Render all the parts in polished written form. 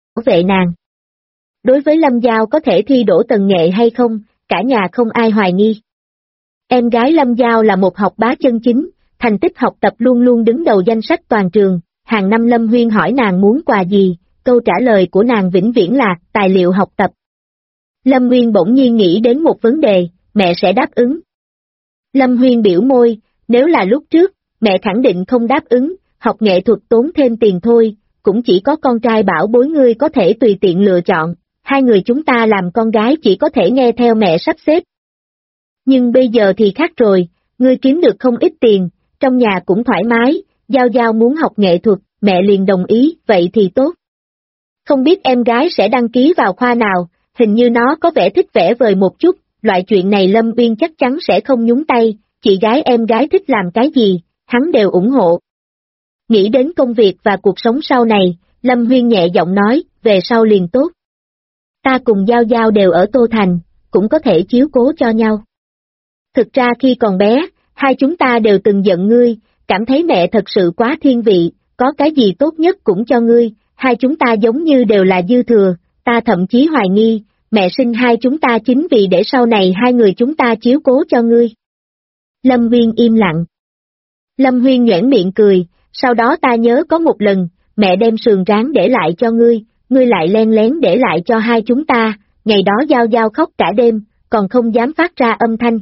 vệ nàng. Đối với Lâm Giao có thể thi đỗ tần nghệ hay không, cả nhà không ai hoài nghi. Em gái Lâm Giao là một học bá chân chính, thành tích học tập luôn luôn đứng đầu danh sách toàn trường, hàng năm Lâm Huyên hỏi nàng muốn quà gì, câu trả lời của nàng vĩnh viễn là tài liệu học tập. Lâm Huyên bỗng nhiên nghĩ đến một vấn đề, mẹ sẽ đáp ứng. Lâm Huyên biểu môi, nếu là lúc trước, mẹ khẳng định không đáp ứng, học nghệ thuật tốn thêm tiền thôi, cũng chỉ có con trai bảo bối ngươi có thể tùy tiện lựa chọn, hai người chúng ta làm con gái chỉ có thể nghe theo mẹ sắp xếp. Nhưng bây giờ thì khác rồi, ngươi kiếm được không ít tiền, trong nhà cũng thoải mái, Giao Giao muốn học nghệ thuật, mẹ liền đồng ý, vậy thì tốt. Không biết em gái sẽ đăng ký vào khoa nào, hình như nó có vẻ thích vẽ vời một chút, loại chuyện này Lâm Uyên chắc chắn sẽ không nhúng tay, chị gái em gái thích làm cái gì, hắn đều ủng hộ. Nghĩ đến công việc và cuộc sống sau này, Lâm Huyên nhẹ giọng nói, về sau liền tốt. Ta cùng Giao Giao đều ở Tô Thành, cũng có thể chiếu cố cho nhau. Thực ra khi còn bé, hai chúng ta đều từng giận ngươi, cảm thấy mẹ thật sự quá thiên vị, có cái gì tốt nhất cũng cho ngươi, hai chúng ta giống như đều là dư thừa, ta thậm chí hoài nghi, mẹ sinh hai chúng ta chính vì để sau này hai người chúng ta chiếu cố cho ngươi. Lâm Huyên im lặng. Lâm Huyên nhoẻn miệng cười, sau đó ta nhớ có một lần, mẹ đem sườn rán để lại cho ngươi lại len lén để lại cho hai chúng ta, ngày đó Giao Giao khóc cả đêm, còn không dám phát ra âm thanh.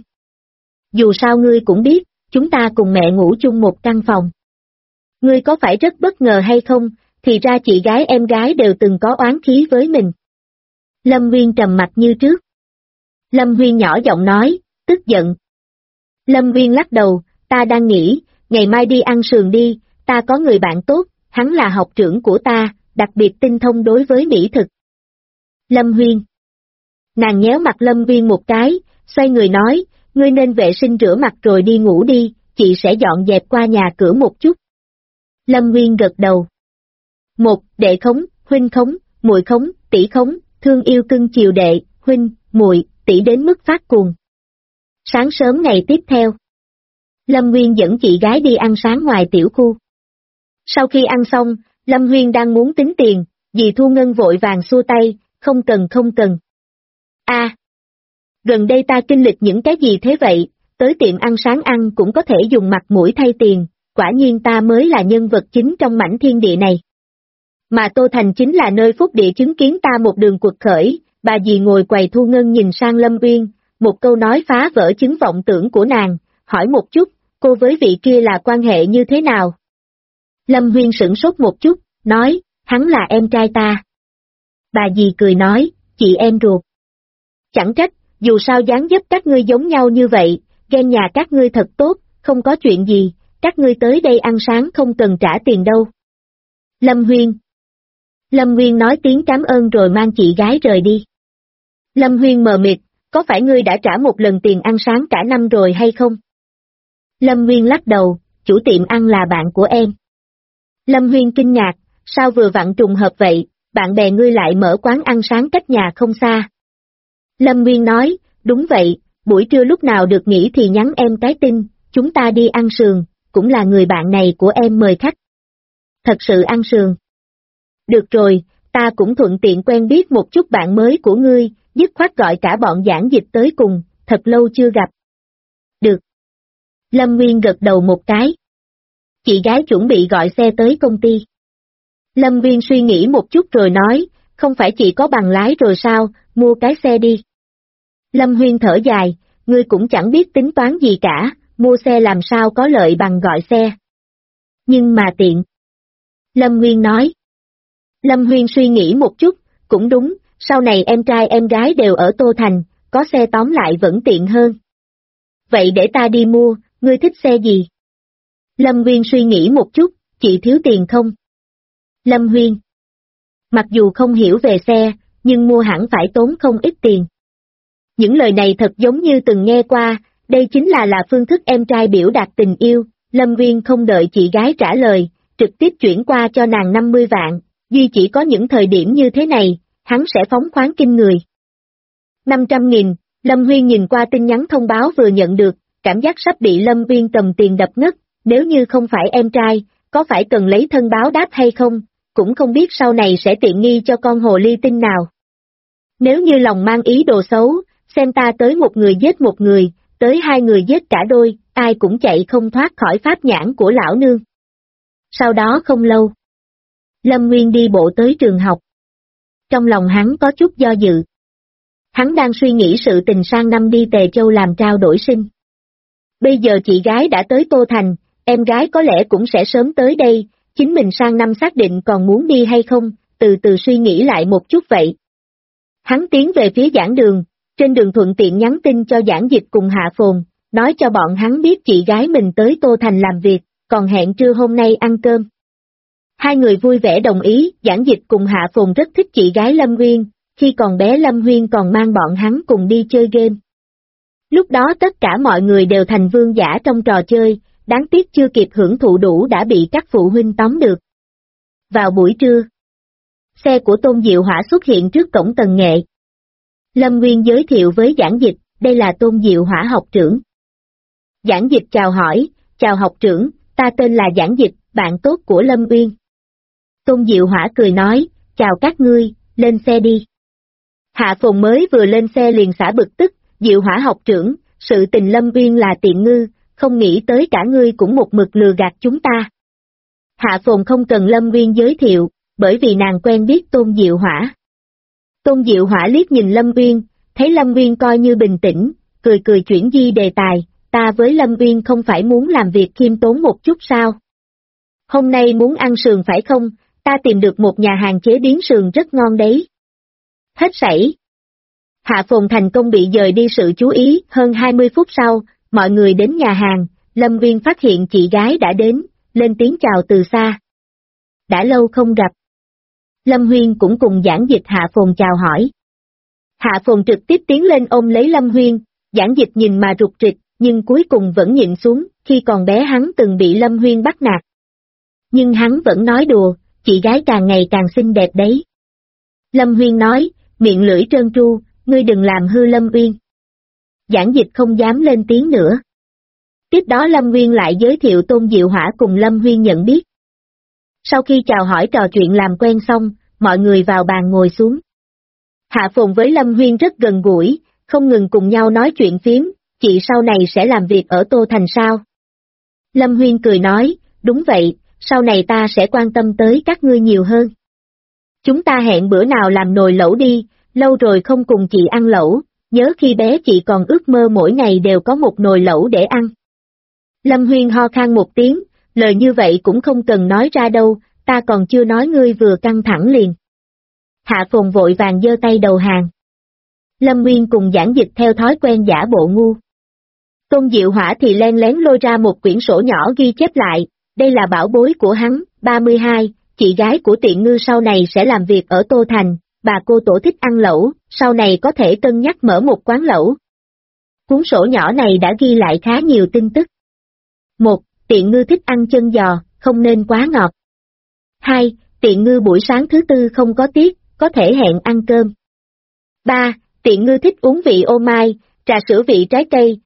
Dù sao ngươi cũng biết, chúng ta cùng mẹ ngủ chung một căn phòng. Ngươi có phải rất bất ngờ hay không, thì ra chị gái em gái đều từng có oán khí với mình. Lâm Huyên trầm mặt như trước. Lâm Huyên nhỏ giọng nói, tức giận. Lâm Huyên lắc đầu, ta đang nghĩ, ngày mai đi ăn sườn đi, ta có người bạn tốt, hắn là học trưởng của ta, đặc biệt tinh thông đối với mỹ thực. Lâm Huyên. Nàng nhéo mặt Lâm Huyên một cái, xoay người nói, ngươi nên vệ sinh rửa mặt rồi đi ngủ đi, chị sẽ dọn dẹp qua nhà cửa một chút. Lâm Huyên gật đầu. Một, đệ khống, huynh khống, muội khống, tỷ khống, thương yêu cưng chiều đệ, huynh, muội, tỷ đến mức phát cuồng. Sáng sớm ngày tiếp theo, Lâm Huyên dẫn chị gái đi ăn sáng ngoài tiểu khu. Sau khi ăn xong, Lâm Huyên đang muốn tính tiền, dì Thu Ngân vội vàng xua tay, không cần. Gần đây ta kinh lịch những cái gì thế vậy, tới tiệm ăn sáng ăn cũng có thể dùng mặt mũi thay tiền, quả nhiên ta mới là nhân vật chính trong mảnh thiên địa này. Mà Tô Thành chính là nơi phúc địa chứng kiến ta một đường quật khởi, bà dì ngồi quầy Thu Ngân nhìn sang Lâm Uyên, một câu nói phá vỡ chứng vọng tưởng của nàng, hỏi một chút, cô với vị kia là quan hệ như thế nào? Lâm Uyên sửng sốt một chút, nói, hắn là em trai ta. Bà dì cười nói, chị em ruột. Chẳng trách, dù sao dáng dấp các ngươi giống nhau như vậy, ghen nhà các ngươi thật tốt, không có chuyện gì, các ngươi tới đây ăn sáng không cần trả tiền đâu. Lâm Huyên nói tiếng cảm ơn rồi mang chị gái rời đi. Lâm Huyên mờ mịt, có phải ngươi đã trả một lần tiền ăn sáng cả năm rồi hay không? Lâm Huyên lắc đầu, chủ tiệm ăn là bạn của em. Lâm Huyên kinh ngạc, sao vừa vặn trùng hợp vậy, bạn bè ngươi lại mở quán ăn sáng cách nhà không xa. Lâm Huyên nói, đúng vậy, buổi trưa lúc nào được nghỉ thì nhắn em cái tin, chúng ta đi ăn sườn, cũng là người bạn này của em mời khách. Thật sự ăn sườn. Được rồi, ta cũng thuận tiện quen biết một chút bạn mới của ngươi, dứt khoát gọi cả bọn giảng dịch tới cùng, thật lâu chưa gặp. Được. Lâm Nguyên gật đầu một cái. Chị gái chuẩn bị gọi xe tới công ty. Lâm Nguyên suy nghĩ một chút rồi nói, không phải chị có bằng lái rồi sao, mua cái xe đi. Lâm Huyên thở dài, ngươi cũng chẳng biết tính toán gì cả, mua xe làm sao có lợi bằng gọi xe. Nhưng mà tiện. Lâm Huyên nói. Lâm Huyên suy nghĩ một chút, cũng đúng, sau này em trai em gái đều ở Tô Thành, có xe tóm lại vẫn tiện hơn. Vậy để ta đi mua, ngươi thích xe gì? Lâm Huyên suy nghĩ một chút, chị thiếu tiền không? Lâm Huyên. Mặc dù không hiểu về xe, nhưng mua hẳn phải tốn không ít tiền. Những lời này thật giống như từng nghe qua, đây chính là phương thức em trai biểu đạt tình yêu. Lâm Huyên không đợi chị gái trả lời, trực tiếp chuyển qua cho nàng 50 vạn, duy chỉ có những thời điểm như thế này, hắn sẽ phóng khoáng kinh người. 500.000, Lâm Huyên nhìn qua tin nhắn thông báo vừa nhận được, cảm giác sắp bị Lâm Huyên cầm tiền đập ngất, nếu như không phải em trai, có phải cần lấy thân báo đáp hay không, cũng không biết sau này sẽ tiện nghi cho con hồ ly tinh nào. Nếu như lòng mang ý đồ xấu, xem ta tới một người giết một người, tới hai người giết cả đôi, ai cũng chạy không thoát khỏi pháp nhãn của lão nương. Sau đó không lâu, Lâm Nguyên đi bộ tới trường học. Trong lòng hắn có chút do dự. Hắn đang suy nghĩ sự tình sang năm đi Tề Châu làm trao đổi sinh. Bây giờ chị gái đã tới Tô Thành, em gái có lẽ cũng sẽ sớm tới đây, chính mình sang năm xác định còn muốn đi hay không, từ từ suy nghĩ lại một chút vậy. Hắn tiến về phía giảng đường, trên đường thuận tiện nhắn tin cho Giảng Dịch cùng Hạ Phồn, nói cho bọn hắn biết chị gái mình tới Tô Thành làm việc, còn hẹn trưa hôm nay ăn cơm. Hai người vui vẻ đồng ý, Giảng Dịch cùng Hạ Phồn rất thích chị gái Lâm Uyên, khi còn bé Lâm Uyên còn mang bọn hắn cùng đi chơi game. Lúc đó tất cả mọi người đều thành vương giả trong trò chơi, đáng tiếc chưa kịp hưởng thụ đủ đã bị các phụ huynh tóm được. Vào buổi trưa, xe của Tôn Diệu Hỏa xuất hiện trước cổng Tần Nghệ. Lâm Nguyên giới thiệu với Giảng Dịch, đây là Tôn Diệu Hỏa học trưởng. Giảng Dịch chào hỏi, chào học trưởng, ta tên là Giảng Dịch, bạn tốt của Lâm Uyên. Tôn Diệu Hỏa cười nói, chào các ngươi, lên xe đi. Hạ Phồn mới vừa lên xe liền xả bực tức, Diệu Hỏa học trưởng, sự tình Lâm Uyên là tiện ngư, không nghĩ tới cả ngươi cũng một mực lừa gạt chúng ta. Hạ Phồn không cần Lâm Uyên giới thiệu, bởi vì nàng quen biết Tôn Diệu Hỏa. Tôn Diệu Hỏa liếc nhìn Lâm Uyên, thấy Lâm Uyên coi như bình tĩnh, cười cười chuyển di đề tài, ta với Lâm Uyên không phải muốn làm việc khiêm tốn một chút sao? Hôm nay muốn ăn sườn phải không, ta tìm được một nhà hàng chế biến sườn rất ngon đấy. Hết sảy. Hạ Phồn thành công bị dời đi sự chú ý, hơn 20 phút sau, mọi người đến nhà hàng, Lâm Uyên phát hiện chị gái đã đến, lên tiếng chào từ xa. Đã lâu không gặp. Lâm Huyên cũng cùng Giảng Dịch Hạ Phồn chào hỏi. Hạ Phồn trực tiếp tiến lên ôm lấy Lâm Huyên, Giảng Dịch nhìn mà rụt rịch, nhưng cuối cùng vẫn nhịn xuống, khi còn bé hắn từng bị Lâm Huyên bắt nạt. Nhưng hắn vẫn nói đùa, chị gái càng ngày càng xinh đẹp đấy. Lâm Huyên nói, miệng lưỡi trơn tru, ngươi đừng làm hư Lâm Uyên. Giảng Dịch không dám lên tiếng nữa. Tiếp đó Lâm Uyên lại giới thiệu Tôn Diệu Hỏa cùng Lâm Huyên nhận biết. Sau khi chào hỏi trò chuyện làm quen xong, mọi người vào bàn ngồi xuống. Hạ Phồn với Lâm Huyên rất gần gũi, không ngừng cùng nhau nói chuyện phiếm, chị sau này sẽ làm việc ở Tô Thành sao? Lâm Huyên cười nói, đúng vậy, sau này ta sẽ quan tâm tới các ngươi nhiều hơn. Chúng ta hẹn bữa nào làm nồi lẩu đi, lâu rồi không cùng chị ăn lẩu, nhớ khi bé chị còn ước mơ mỗi ngày đều có một nồi lẩu để ăn. Lâm Huyên ho khan một tiếng, lời như vậy cũng không cần nói ra đâu, ta còn chưa nói ngươi vừa căng thẳng liền. Hạ Phồn vội vàng giơ tay đầu hàng. Lâm Nguyên cùng Giảng Dịch theo thói quen giả bộ ngu. Tôn Diệu Hỏa thì len lén lôi ra một quyển sổ nhỏ ghi chép lại, đây là bảo bối của hắn, 32, chị gái của tiện ngư sau này sẽ làm việc ở Tô Thành, bà cô tổ thích ăn lẩu, sau này có thể cân nhắc mở một quán lẩu. Cuốn sổ nhỏ này đã ghi lại khá nhiều tin tức. 1. Tiện ngư thích ăn chân giò, không nên quá ngọt. 2. Tiện ngư buổi sáng thứ tư không có tiết, có thể hẹn ăn cơm. 3. Tiện ngư thích uống vị ô mai, trà sữa vị trái cây.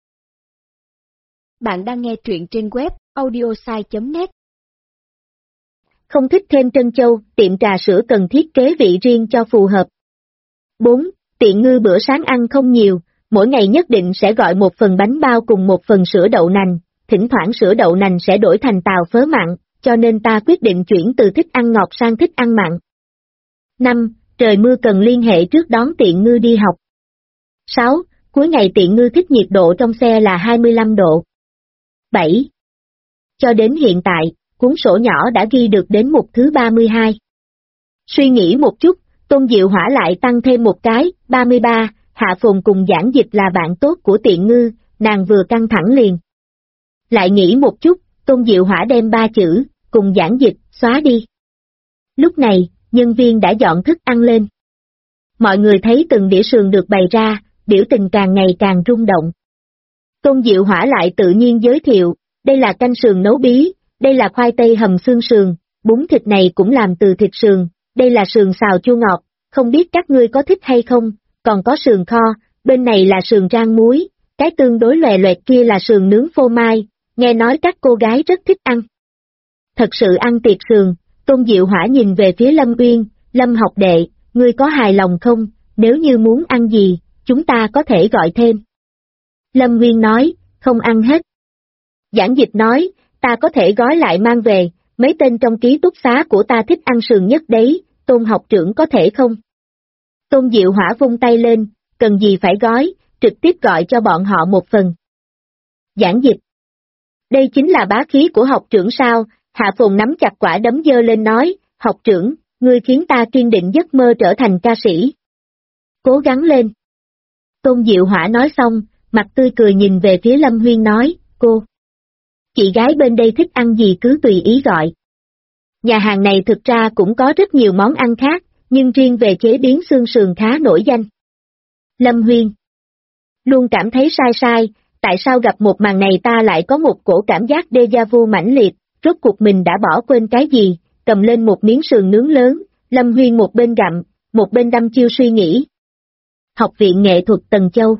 Bạn đang nghe truyện trên web audiosai.net. Không thích thêm trân châu, tiệm trà sữa cần thiết kế vị riêng cho phù hợp. 4. Tiện ngư bữa sáng ăn không nhiều, mỗi ngày nhất định sẽ gọi một phần bánh bao cùng một phần sữa đậu nành, thỉnh thoảng sữa đậu nành sẽ đổi thành tàu phớ mặn, cho nên ta quyết định chuyển từ thích ăn ngọt sang thích ăn mặn. 5. Trời mưa cần liên hệ trước đón tiện ngư đi học. 6. Cuối ngày tiện ngư thích nhiệt độ trong xe là 25 độ. 7. Cho đến hiện tại, cuốn sổ nhỏ đã ghi được đến mục thứ 32. Suy nghĩ một chút, Tôn Diệu Hỏa lại tăng thêm một cái, 33, Hạ Phồn cùng Giảng Dịch là bạn tốt của tiện ngư, nàng vừa căng thẳng liền. Lại nghĩ một chút, Tôn Diệu Hỏa đem 3 chữ, cùng Giảng Dịch, xóa đi. Lúc này, nhân viên đã dọn thức ăn lên. Mọi người thấy từng đĩa sườn được bày ra, biểu tình càng ngày càng rung động. Tôn Diệu Hỏa lại tự nhiên giới thiệu, đây là canh sườn nấu bí, đây là khoai tây hầm xương sườn, bún thịt này cũng làm từ thịt sườn, đây là sườn xào chua ngọt, không biết các ngươi có thích hay không, còn có sườn kho, bên này là sườn rang muối, cái tương đối lòe loẹt kia là sườn nướng phô mai, nghe nói các cô gái rất thích ăn. Thật sự ăn tiệc sườn, Tôn Diệu Hỏa nhìn về phía Lâm Uyên, Lâm học đệ, ngươi có hài lòng không, nếu như muốn ăn gì, chúng ta có thể gọi thêm. Lâm Uyên nói, không ăn hết. Giảng Dịch nói, ta có thể gói lại mang về, mấy tên trong ký túc xá của ta thích ăn sườn nhất đấy, Tôn học trưởng có thể không? Tôn Diệu Hỏa vung tay lên, cần gì phải gói, trực tiếp gọi cho bọn họ một phần. Giảng Dịch. Đây chính là bá khí của học trưởng sao, Hạ Phồn nắm chặt quả đấm giơ lên nói, học trưởng, ngươi khiến ta kiên định giấc mơ trở thành ca sĩ. Cố gắng lên. Tôn Diệu Hỏa nói xong, mặt tươi cười nhìn về phía Lâm Huyên nói, cô. Chị gái bên đây thích ăn gì cứ tùy ý gọi. Nhà hàng này thực ra cũng có rất nhiều món ăn khác, nhưng riêng về chế biến xương sườn khá nổi danh. Lâm Huyên. Luôn cảm thấy sai, tại sao gặp một màn này ta lại có một cổ cảm giác déjà vu mãnh liệt, rốt cuộc mình đã bỏ quên cái gì, cầm lên một miếng sườn nướng lớn, Lâm Huyên một bên gặm, một bên đăm chiêu suy nghĩ. Học viện nghệ thuật Tần Châu.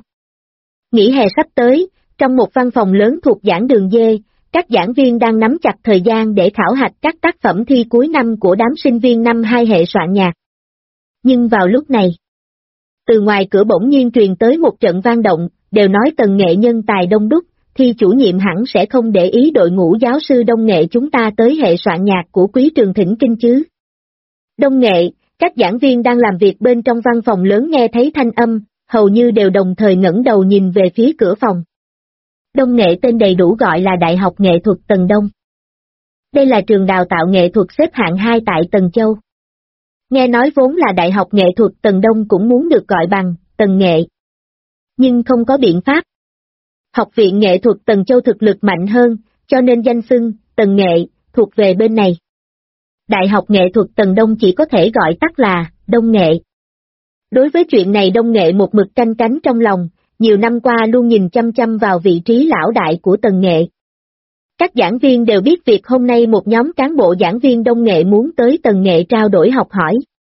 Nghỉ hè sắp tới, trong một văn phòng lớn thuộc giảng đường D, các giảng viên đang nắm chặt thời gian để khảo hạch các tác phẩm thi cuối năm của đám sinh viên năm 2 hệ soạn nhạc. Nhưng vào lúc này, từ ngoài cửa bỗng nhiên truyền tới một trận vang động, đều nói Tần nghệ nhân tài đông đúc, thi chủ nhiệm hẳn sẽ không để ý đội ngũ giáo sư đông nghệ chúng ta tới hệ soạn nhạc của quý trường thỉnh kinh chứ. Đông nghệ, các giảng viên đang làm việc bên trong văn phòng lớn nghe thấy thanh âm, hầu như đều đồng thời ngẩng đầu nhìn về phía cửa phòng. Đông nghệ tên đầy đủ gọi là Đại học Nghệ thuật Tần Đông. Đây là trường đào tạo nghệ thuật xếp hạng 2 tại Tần Châu. Nghe nói vốn là Đại học Nghệ thuật Tần Đông cũng muốn được gọi bằng Tần Nghệ. Nhưng không có biện pháp. Học viện Nghệ thuật Tần Châu thực lực mạnh hơn, cho nên danh xưng Tần Nghệ thuộc về bên này. Đại học Nghệ thuật Tần Đông chỉ có thể gọi tắt là Đông Nghệ. Đối với chuyện này Đông Nghệ một mực canh cánh trong lòng, nhiều năm qua luôn nhìn chăm chăm vào vị trí lão đại của Tần Nghệ. Các giảng viên đều biết việc hôm nay một nhóm cán bộ giảng viên Đông Nghệ muốn tới Tần Nghệ trao đổi học hỏi.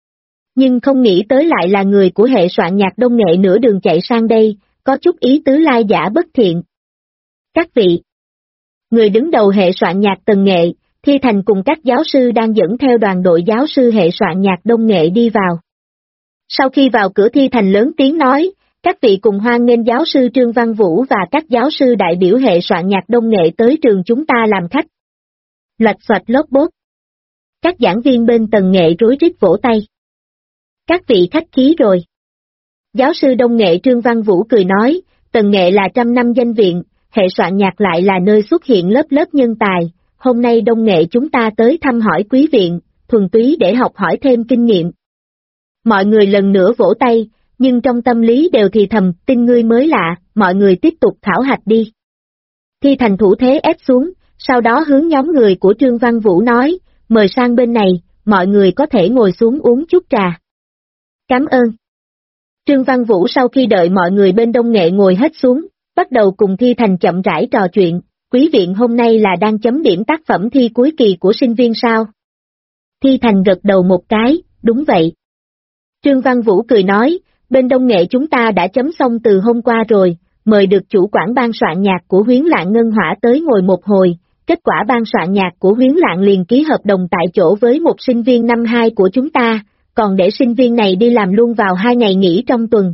Nhưng không nghĩ tới lại là người của hệ soạn nhạc Đông Nghệ nửa đường chạy sang đây, có chút ý tứ lai giả bất thiện. Các vị, người đứng đầu hệ soạn nhạc Tần Nghệ, Thi Thành cùng các giáo sư đang dẫn theo đoàn đội giáo sư hệ soạn nhạc Đông Nghệ đi vào. Sau khi vào cửa Thi Thành lớn tiếng nói, các vị cùng hoan nghênh giáo sư Trương Văn Vũ và các giáo sư đại biểu hệ soạn nhạc Đông Nghệ tới trường chúng ta làm khách. Loạch xoạch lốp bốt. Các giảng viên bên Tần Nghệ rối rít vỗ tay. Các vị khách khí rồi. Giáo sư Đông Nghệ Trương Văn Vũ cười nói, Tần Nghệ là 100 năm danh viện, hệ soạn nhạc lại là nơi xuất hiện lớp lớp nhân tài, hôm nay Đông Nghệ chúng ta tới thăm hỏi quý viện, thuần túy để học hỏi thêm kinh nghiệm. Mọi người lần nữa vỗ tay, nhưng trong tâm lý đều thì thầm, tin ngươi mới lạ, mọi người tiếp tục khảo hạch đi. Thi Thành thủ thế ép xuống, sau đó hướng nhóm người của Trương Văn Vũ nói, mời sang bên này, mọi người có thể ngồi xuống uống chút trà. Cảm ơn. Trương Văn Vũ sau khi đợi mọi người bên Đông Nghệ ngồi hết xuống, bắt đầu cùng Thi Thành chậm rãi trò chuyện, quý viện hôm nay là đang chấm điểm tác phẩm thi cuối kỳ của sinh viên sao? Thi Thành gật đầu một cái, đúng vậy. Trương Văn Vũ cười nói, bên Đông Nghệ chúng ta đã chấm xong từ hôm qua rồi, mời được chủ quản ban soạn nhạc của Huyến Lạng Ngân Hỏa tới ngồi một hồi, kết quả ban soạn nhạc của Huyến Lạng liền ký hợp đồng tại chỗ với một sinh viên năm 2 của chúng ta, còn để sinh viên này đi làm luôn vào 2 ngày nghỉ trong tuần.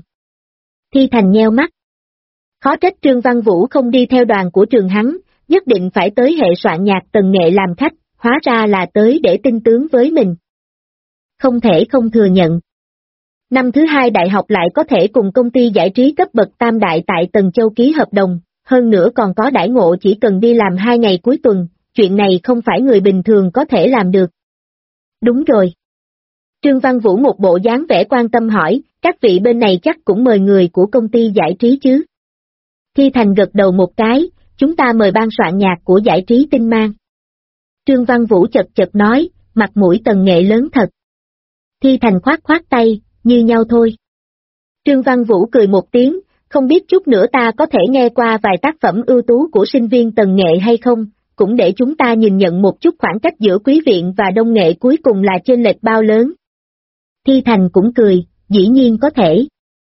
Thi Thành nheo mắt. Khó trách Trương Văn Vũ không đi theo đoàn của trường hắn, nhất định phải tới hệ soạn nhạc Tần Nghệ làm khách, hóa ra là tới để tinh tướng với mình. Không thể không thừa nhận. Năm thứ 2 đại học lại có thể cùng công ty giải trí cấp bậc tam đại tại Tần Châu ký hợp đồng, hơn nữa còn có đãi ngộ chỉ cần đi làm 2 ngày cuối tuần, chuyện này không phải người bình thường có thể làm được. Đúng rồi. Trương Văn Vũ một bộ dáng vẻ quan tâm hỏi, các vị bên này chắc cũng mời người của công ty giải trí chứ? Thi Thành gật đầu một cái, chúng ta mời ban soạn nhạc của giải trí Tinh Mang. Trương Văn Vũ chật chật nói, mặt mũi Tần Nghệ lớn thật. Thi Thành khoát khoát tay, như nhau thôi. Trương Văn Vũ cười một tiếng, không biết chút nữa ta có thể nghe qua vài tác phẩm ưu tú của sinh viên Tần Nghệ hay không, cũng để chúng ta nhìn nhận một chút khoảng cách giữa quý viện và Đông Nghệ cuối cùng là chênh lệch bao lớn. Thi Thành cũng cười, dĩ nhiên có thể.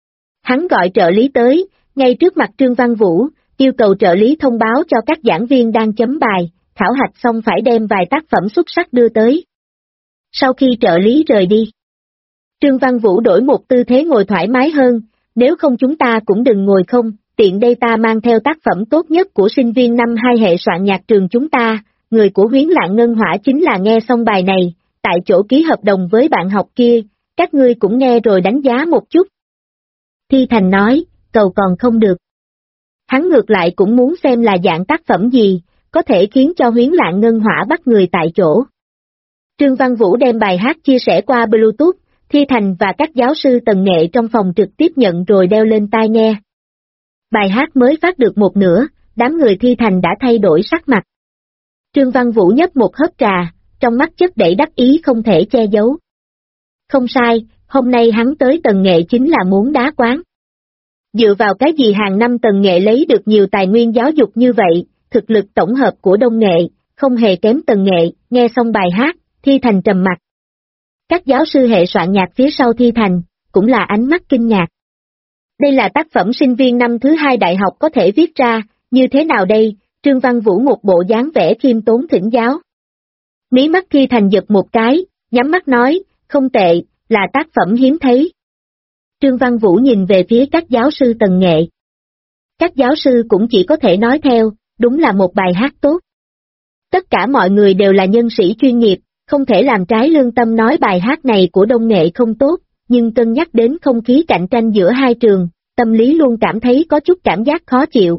Hắn gọi trợ lý tới, ngay trước mặt Trương Văn Vũ, yêu cầu trợ lý thông báo cho các giảng viên đang chấm bài, khảo hạch xong phải đem vài tác phẩm xuất sắc đưa tới. Sau khi trợ lý rời đi, Trương Văn Vũ đổi một tư thế ngồi thoải mái hơn, nếu không chúng ta cũng đừng ngồi không, tiện đây ta mang theo tác phẩm tốt nhất của sinh viên năm 2 hệ soạn nhạc trường chúng ta, người của Huyến Lạng Ngân Hỏa chính là nghe xong bài này, tại chỗ ký hợp đồng với bạn học kia, các ngươi cũng nghe rồi đánh giá một chút. Thi Thành nói, cầu còn không được. Hắn ngược lại cũng muốn xem là dạng tác phẩm gì, có thể khiến cho Huyến Lạng Ngân Hỏa bắt người tại chỗ. Trương Văn Vũ đem bài hát chia sẻ qua Bluetooth, Thi Thành và các giáo sư tần nghệ trong phòng trực tiếp nhận rồi đeo lên tai nghe. Bài hát mới phát được một nửa, đám người Thi Thành đã thay đổi sắc mặt. Trương Văn Vũ nhấp một hớp trà, trong mắt chất đầy đắc ý không thể che giấu. Không sai, hôm nay hắn tới tần nghệ chính là muốn đá quán. Dựa vào cái gì hàng năm tần nghệ lấy được nhiều tài nguyên giáo dục như vậy, thực lực tổng hợp của Đông Nghệ, không hề kém tần nghệ, nghe xong bài hát, Thi Thành trầm mặt. Các giáo sư hệ soạn nhạc phía sau Thi Thành, cũng là ánh mắt kinh ngạc. Đây là tác phẩm sinh viên năm thứ 2 đại học có thể viết ra, như thế nào đây, Trương Văn Vũ một bộ dáng vẻ khiêm tốn thỉnh giáo. Mí mắt Thi Thành giật một cái, nhắm mắt nói, không tệ, là tác phẩm hiếm thấy. Trương Văn Vũ nhìn về phía các giáo sư tần nghệ. Các giáo sư cũng chỉ có thể nói theo, đúng là một bài hát tốt. Tất cả mọi người đều là nhân sĩ chuyên nghiệp, không thể làm trái lương tâm nói bài hát này của Đông Nghệ không tốt, nhưng cân nhắc đến không khí cạnh tranh giữa hai trường, tâm lý luôn cảm thấy có chút cảm giác khó chịu.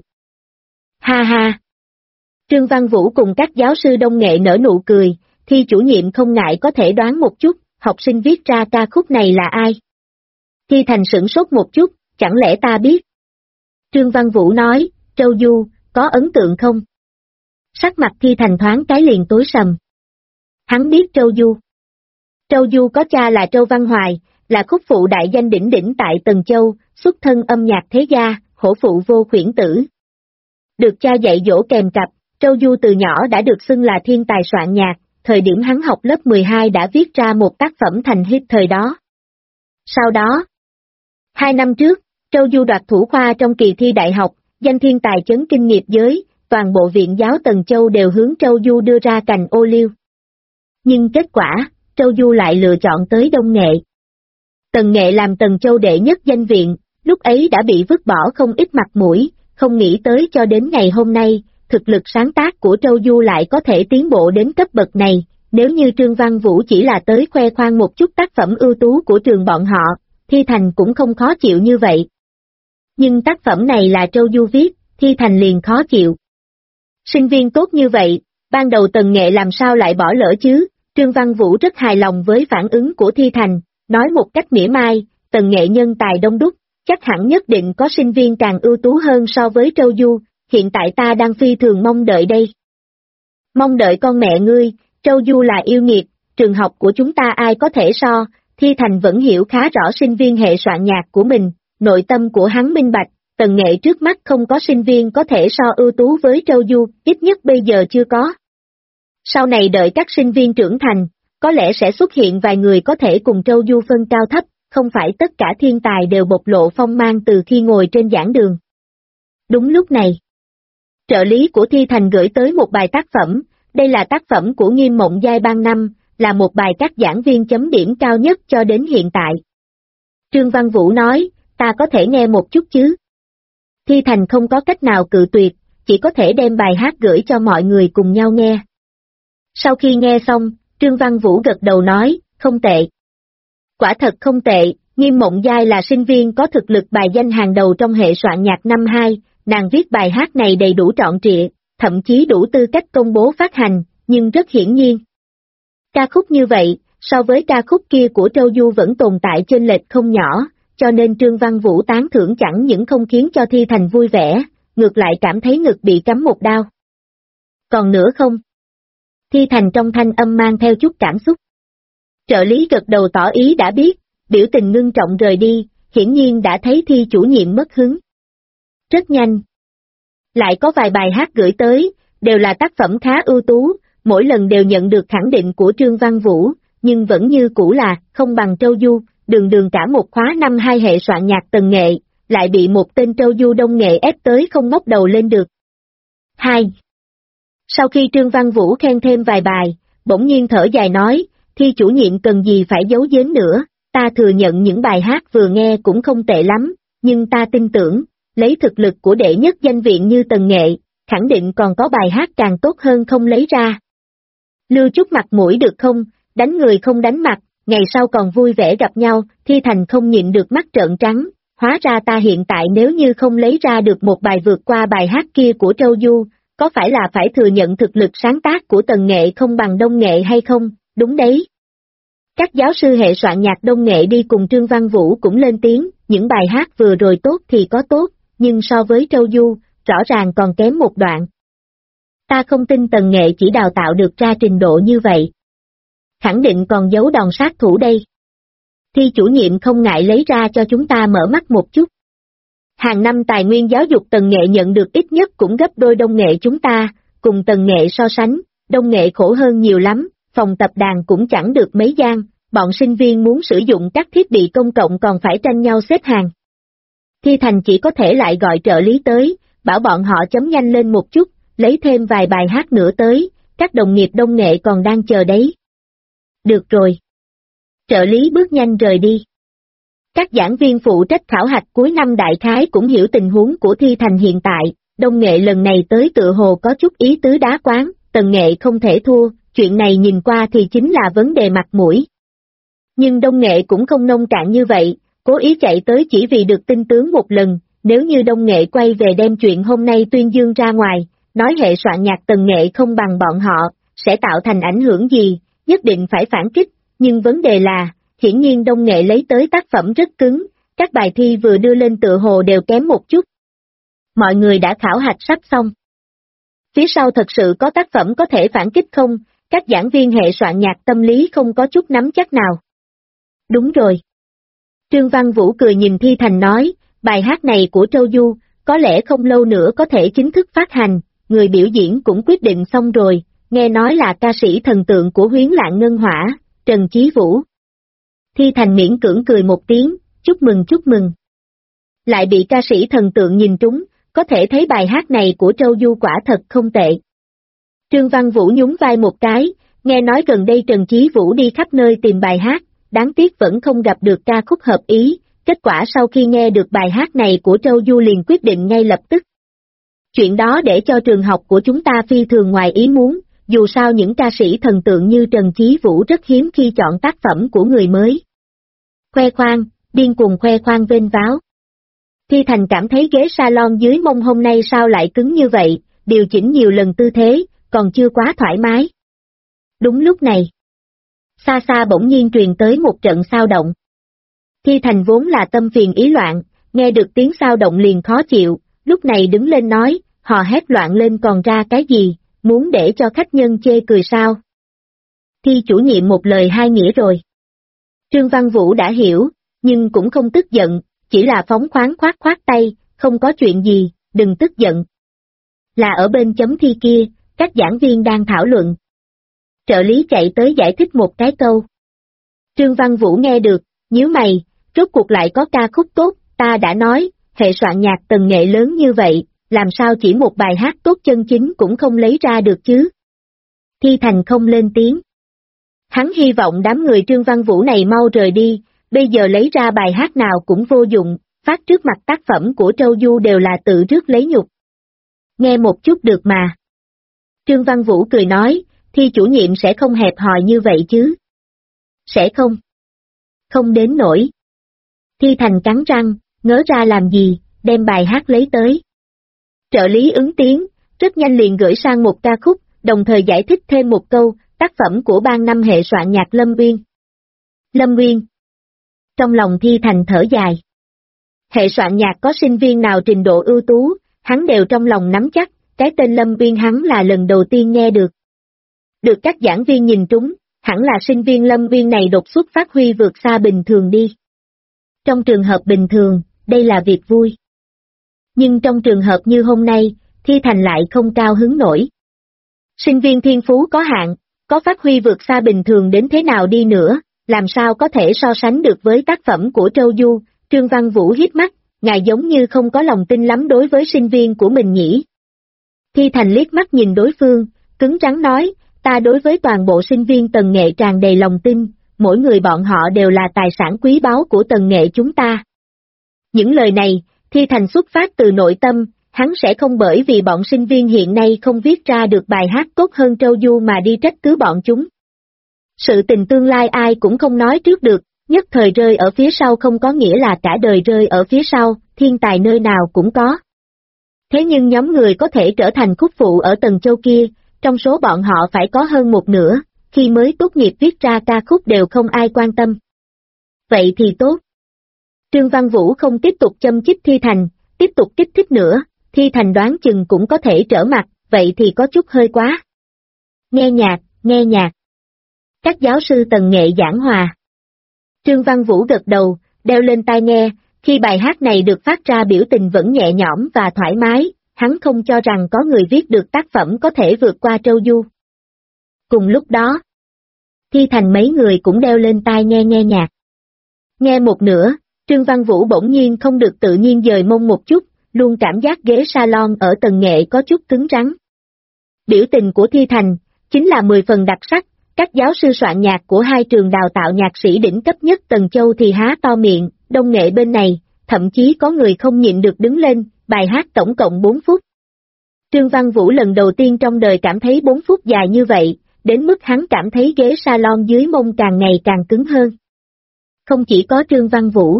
Ha ha! Trương Văn Vũ cùng các giáo sư Đông Nghệ nở nụ cười, Thi chủ nhiệm không ngại có thể đoán một chút, học sinh viết ra ca khúc này là ai? Thi Thành sửng sốt một chút, chẳng lẽ ta biết? Trương Văn Vũ nói, Châu Du, có ấn tượng không? Sắc mặt Thi Thành thoáng cái liền tối sầm. Hắn biết Châu Du. Châu Du có cha là Châu Văn Hoài, là khúc phụ đại danh đỉnh đỉnh tại Tần Châu, xuất thân âm nhạc thế gia, hổ phụ vô khuyển tử. Được cha dạy dỗ kèm cặp, Châu Du từ nhỏ đã được xưng là thiên tài soạn nhạc, thời điểm hắn học lớp 12 đã viết ra một tác phẩm thành hit thời đó. Sau đó, 2 năm trước, Châu Du đoạt thủ khoa trong kỳ thi đại học, danh thiên tài chấn kinh nghiệp giới, toàn bộ viện giáo Tần Châu đều hướng Châu Du đưa ra cành ô liu. Nhưng kết quả, Châu Du lại lựa chọn tới Đông Nghệ. Tần Nghệ làm Tần Châu đệ nhất danh viện, lúc ấy đã bị vứt bỏ không ít mặt mũi, không nghĩ tới cho đến ngày hôm nay, thực lực sáng tác của Châu Du lại có thể tiến bộ đến cấp bậc này, nếu như Trương Văn Vũ chỉ là tới khoe khoang một chút tác phẩm ưu tú của trường bọn họ, Thi Thành cũng không khó chịu như vậy. Nhưng tác phẩm này là Châu Du viết, Thi Thành liền khó chịu. Sinh viên tốt như vậy, ban đầu Tần Nghệ làm sao lại bỏ lỡ chứ? Trương Văn Vũ rất hài lòng với phản ứng của Thi Thành, nói một cách mỉa mai, Tần Nghệ nhân tài đông đúc, chắc hẳn nhất định có sinh viên càng ưu tú hơn so với Châu Du, hiện tại ta đang phi thường mong đợi đây. Mong đợi con mẹ ngươi, Châu Du là yêu nghiệt, trường học của chúng ta ai có thể so, Thi Thành vẫn hiểu khá rõ sinh viên hệ soạn nhạc của mình, nội tâm của hắn minh bạch, Tần Nghệ trước mắt không có sinh viên có thể so ưu tú với Châu Du, ít nhất bây giờ chưa có. Sau này đợi các sinh viên trưởng thành, có lẽ sẽ xuất hiện vài người có thể cùng Châu Du phân cao thấp, không phải tất cả thiên tài đều bộc lộ phong mang từ khi ngồi trên giảng đường. Đúng lúc này, trợ lý của Thi Thành gửi tới một bài tác phẩm, đây là tác phẩm của Nghiêm Mộng Giai ban năm, là một bài các giảng viên chấm điểm cao nhất cho đến hiện tại. Trương Văn Vũ nói, ta có thể nghe một chút chứ? Thi Thành không có cách nào cự tuyệt, chỉ có thể đem bài hát gửi cho mọi người cùng nhau nghe. Sau khi nghe xong, Trương Văn Vũ gật đầu nói, không tệ. Quả thật không tệ, Nghiêm Mộng Giai là sinh viên có thực lực bài danh hàng đầu trong hệ soạn nhạc năm 2, nàng viết bài hát này đầy đủ trọn trịa, thậm chí đủ tư cách công bố phát hành, nhưng rất hiển nhiên. Ca khúc như vậy, so với ca khúc kia của Châu Du vẫn tồn tại chênh lệch không nhỏ, cho nên Trương Văn Vũ tán thưởng chẳng những không khiến cho Thi Thành vui vẻ, ngược lại cảm thấy ngực bị cắm một đao. Còn nữa không? Thi Thành trong thanh âm mang theo chút cảm xúc. Trợ lý gật đầu tỏ ý đã biết, biểu tình ngưng trọng rời đi, hiển nhiên đã thấy Thi chủ nhiệm mất hứng. Rất nhanh. Lại có vài bài hát gửi tới, đều là tác phẩm khá ưu tú, mỗi lần đều nhận được khẳng định của Trương Văn Vũ, nhưng vẫn như cũ là không bằng Châu Du, đường cả một khóa năm 2 hệ soạn nhạc Tần Nghệ, lại bị một tên Châu Du Đông Nghệ ép tới không ngóc đầu lên được. 2. Sau khi Trương Văn Vũ khen thêm vài bài, bỗng nhiên thở dài nói, Thi chủ nhiệm cần gì phải giấu giếm nữa, ta thừa nhận những bài hát vừa nghe cũng không tệ lắm, nhưng ta tin tưởng, lấy thực lực của đệ nhất danh viện như Tần Nghệ, khẳng định còn có bài hát càng tốt hơn không lấy ra. Lưu chút mặt mũi được không, đánh người không đánh mặt, ngày sau còn vui vẻ gặp nhau, Thi Thành không nhịn được mắt trợn trắng, hóa ra ta hiện tại nếu như không lấy ra được một bài vượt qua bài hát kia của Châu Du, có phải là phải thừa nhận thực lực sáng tác của Tần Nghệ không bằng Đông Nghệ hay không, đúng đấy. Các giáo sư hệ soạn nhạc Đông Nghệ đi cùng Trương Văn Vũ cũng lên tiếng, những bài hát vừa rồi tốt thì có tốt, nhưng so với Châu Du, rõ ràng còn kém một đoạn. Ta không tin Tần Nghệ chỉ đào tạo được ra trình độ như vậy. Khẳng định còn giấu đòn sát thủ đây. Thi chủ nhiệm không ngại lấy ra cho chúng ta mở mắt một chút. Hàng năm tài nguyên giáo dục Tần Nghệ nhận được ít nhất cũng gấp đôi Đông Nghệ chúng ta, cùng Tần Nghệ so sánh, Đông Nghệ khổ hơn nhiều lắm, phòng tập đàn cũng chẳng được mấy gian, bọn sinh viên muốn sử dụng các thiết bị công cộng còn phải tranh nhau xếp hàng. Thi Thành chỉ có thể lại gọi trợ lý tới, bảo bọn họ chấm nhanh lên một chút, lấy thêm vài bài hát nữa tới, các đồng nghiệp Đông Nghệ còn đang chờ đấy. Được rồi. Trợ lý bước nhanh rời đi. Các giảng viên phụ trách khảo hạch cuối năm đại khái cũng hiểu tình huống của Thi Thành hiện tại, Đông Nghệ lần này tới tựa hồ có chút ý tứ đá quán, Tần Nghệ không thể thua, chuyện này nhìn qua thì chính là vấn đề mặt mũi. Nhưng Đông Nghệ cũng không nông cạn như vậy, cố ý chạy tới chỉ vì được tin tướng một lần, nếu như Đông Nghệ quay về đem chuyện hôm nay tuyên dương ra ngoài, nói hệ soạn nhạc Tần Nghệ không bằng bọn họ, sẽ tạo thành ảnh hưởng gì, nhất định phải phản kích, nhưng vấn đề là, hiển nhiên Đông Nghệ lấy tới tác phẩm rất cứng, các bài thi vừa đưa lên tựa hồ đều kém một chút. Mọi người đã khảo hạch sắp xong. Phía sau thật sự có tác phẩm có thể phản kích không, các giảng viên hệ soạn nhạc tâm lý không có chút nắm chắc nào. Đúng rồi. Trương Văn Vũ cười nhìn Thi Thành nói, bài hát này của Châu Du, có lẽ không lâu nữa có thể chính thức phát hành, người biểu diễn cũng quyết định xong rồi, nghe nói là ca sĩ thần tượng của Huyến Lạng Ngân Hỏa, Trần Chí Vũ. Thi Thành miễn cưỡng cười một tiếng, chúc mừng chúc mừng. Lại bị ca sĩ thần tượng nhìn trúng, có thể thấy bài hát này của Châu Du quả thật không tệ. Trương Văn Vũ nhún vai một cái, nghe nói gần đây Trần Chí Vũ đi khắp nơi tìm bài hát, đáng tiếc vẫn không gặp được ca khúc hợp ý, kết quả sau khi nghe được bài hát này của Châu Du liền quyết định ngay lập tức. Chuyện đó để cho trường học của chúng ta phi thường ngoài ý muốn, dù sao những ca sĩ thần tượng như Trần Chí Vũ rất hiếm khi chọn tác phẩm của người mới. Khoe khoang, điên cuồng khoe khoang vênh váo. Thi Thành cảm thấy ghế salon dưới mông hôm nay sao lại cứng như vậy, điều chỉnh nhiều lần tư thế, còn chưa quá thoải mái. Đúng lúc này, xa xa bỗng nhiên truyền tới một trận xao động. Thi Thành vốn là tâm phiền ý loạn, nghe được tiếng xao động liền khó chịu, lúc này đứng lên nói, hò hét loạn lên còn ra cái gì, muốn để cho khách nhân chê cười sao? Thi chủ nhiệm một lời hai nghĩa rồi. Trương Văn Vũ đã hiểu, nhưng cũng không tức giận, chỉ là phóng khoáng khoát khoát tay, không có chuyện gì, đừng tức giận. Là ở bên chấm thi kia, các giảng viên đang thảo luận. Trợ lý chạy tới giải thích một cái câu. Trương Văn Vũ nghe được, nhíu mày, rốt cuộc lại có ca khúc tốt, ta đã nói, hệ soạn nhạc Tần Nghệ lớn như vậy, làm sao chỉ một bài hát tốt chân chính cũng không lấy ra được chứ? Thi Thành không lên tiếng. Hắn hy vọng đám người Trương Văn Vũ này mau rời đi, bây giờ lấy ra bài hát nào cũng vô dụng, phát trước mặt tác phẩm của Châu Du đều là tự rước lấy nhục. Nghe một chút được mà. Trương Văn Vũ cười nói, Thi chủ nhiệm sẽ không hẹp hòi như vậy chứ? Sẽ không. Không đến nổi. Thi Thành cắn răng, ngớ ra làm gì, đem bài hát lấy tới. Trợ lý ứng tiếng, rất nhanh liền gửi sang một ca khúc, đồng thời giải thích thêm một câu, tác phẩm của ban năm hệ soạn nhạc Lâm Uyên. Lâm Uyên. Trong lòng Thi Thành thở dài. Hệ soạn nhạc có sinh viên nào trình độ ưu tú, hắn đều trong lòng nắm chắc, cái tên Lâm Uyên hắn là lần đầu tiên nghe được. Được các giảng viên nhìn trúng, hẳn là sinh viên Lâm Uyên này đột xuất phát huy vượt xa bình thường đi. Trong trường hợp bình thường, đây là việc vui. Nhưng trong trường hợp như hôm nay, Thi Thành lại không cao hứng nổi. Sinh viên thiên phú có hạn, có phát huy vượt xa bình thường đến thế nào đi nữa, làm sao có thể so sánh được với tác phẩm của Châu Du, Trương Văn Vũ hiếp mắt, ngài giống như không có lòng tin lắm đối với sinh viên của mình nhỉ. Thi Thành liếc mắt nhìn đối phương, cứng rắn nói, ta đối với toàn bộ sinh viên Tần Nghệ tràn đầy lòng tin, mỗi người bọn họ đều là tài sản quý báu của Tần Nghệ chúng ta. Những lời này, Thi Thành xuất phát từ nội tâm, hắn sẽ không bởi vì bọn sinh viên hiện nay không viết ra được bài hát tốt hơn Trâu Du mà đi trách cứ bọn chúng. Sự tình tương lai ai cũng không nói trước được, nhất thời rơi ở phía sau không có nghĩa là cả đời rơi ở phía sau, thiên tài nơi nào cũng có. Thế nhưng nhóm người có thể trở thành khúc phụ ở Tần Châu kia, trong số bọn họ phải có hơn một nửa, khi mới tốt nghiệp viết ra ca khúc đều không ai quan tâm. Vậy thì tốt. Trương Văn Vũ không tiếp tục châm chích Thi Thành, tiếp tục kích thích nữa, Thi Thành đoán chừng cũng có thể trở mặt, vậy thì có chút hơi quá. Nghe nhạc, nghe nhạc. Các giáo sư Tần Nghệ giảng hòa. Trương Văn Vũ gật đầu, đeo lên tai nghe, khi bài hát này được phát ra biểu tình vẫn nhẹ nhõm và thoải mái, hắn không cho rằng có người viết được tác phẩm có thể vượt qua Trâu Du. Cùng lúc đó, Thi Thành mấy người cũng đeo lên tai nghe nhạc. Nghe một nửa, Trương Văn Vũ bỗng nhiên không được tự nhiên dời mông một chút, luôn cảm giác ghế salon ở Tần Nghệ có chút cứng rắn. Biểu tình của Thi Thành, chính là 10 phần đặc sắc, các giáo sư soạn nhạc của hai trường đào tạo nhạc sĩ đỉnh cấp nhất Tần Châu thì há to miệng, Đông Nghệ bên này, thậm chí có người không nhịn được đứng lên, bài hát tổng cộng 4 phút. Trương Văn Vũ lần đầu tiên trong đời cảm thấy 4 phút dài như vậy, đến mức hắn cảm thấy ghế salon dưới mông càng ngày càng cứng hơn. Không chỉ có Trương Văn Vũ.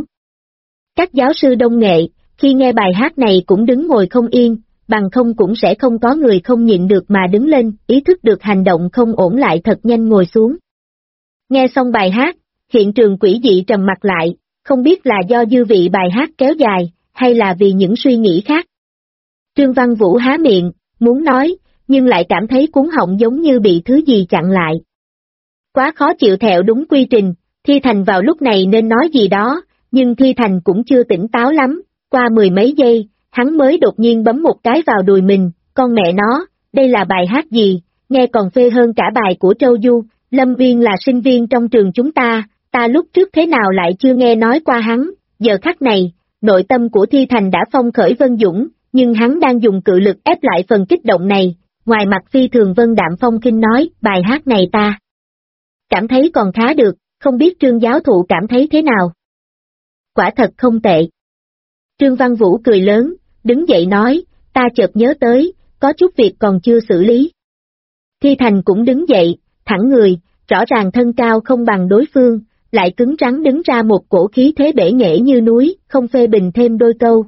Các giáo sư Đông Nghệ, khi nghe bài hát này cũng đứng ngồi không yên, bằng không cũng sẽ không có người không nhịn được mà đứng lên, ý thức được hành động không ổn lại thật nhanh ngồi xuống. Nghe xong bài hát, hiện trường quỷ dị trầm mặt lại, không biết là do dư vị bài hát kéo dài, hay là vì những suy nghĩ khác. Trương Văn Vũ há miệng, muốn nói, nhưng lại cảm thấy cuống họng giống như bị thứ gì chặn lại. Quá khó chịu theo đúng quy trình, Thi Thành vào lúc này nên nói gì đó, nhưng Thi Thành cũng chưa tỉnh táo lắm, qua 10 mấy giây, hắn mới đột nhiên bấm một cái vào đùi mình, con mẹ nó, đây là bài hát gì, nghe còn phê hơn cả bài của Trâu Du, Lâm Uyên là sinh viên trong trường chúng ta lúc trước thế nào lại chưa nghe nói qua hắn, giờ khắc này, nội tâm của Thi Thành đã phong khởi vân dũng, nhưng hắn đang dùng cự lực ép lại phần kích động này, ngoài mặt phi thường vân đạm phong kinh nói, bài hát này ta cảm thấy còn khá được, không biết Trương giáo thụ cảm thấy thế nào. Quả thật không tệ. Trương Văn Vũ cười lớn, đứng dậy nói, ta chợt nhớ tới, có chút việc còn chưa xử lý. Thi Thành cũng đứng dậy, thẳng người, rõ ràng thân cao không bằng đối phương, lại cứng rắn đứng ra một cổ khí thế bể nghệ như núi, không phê bình thêm đôi câu.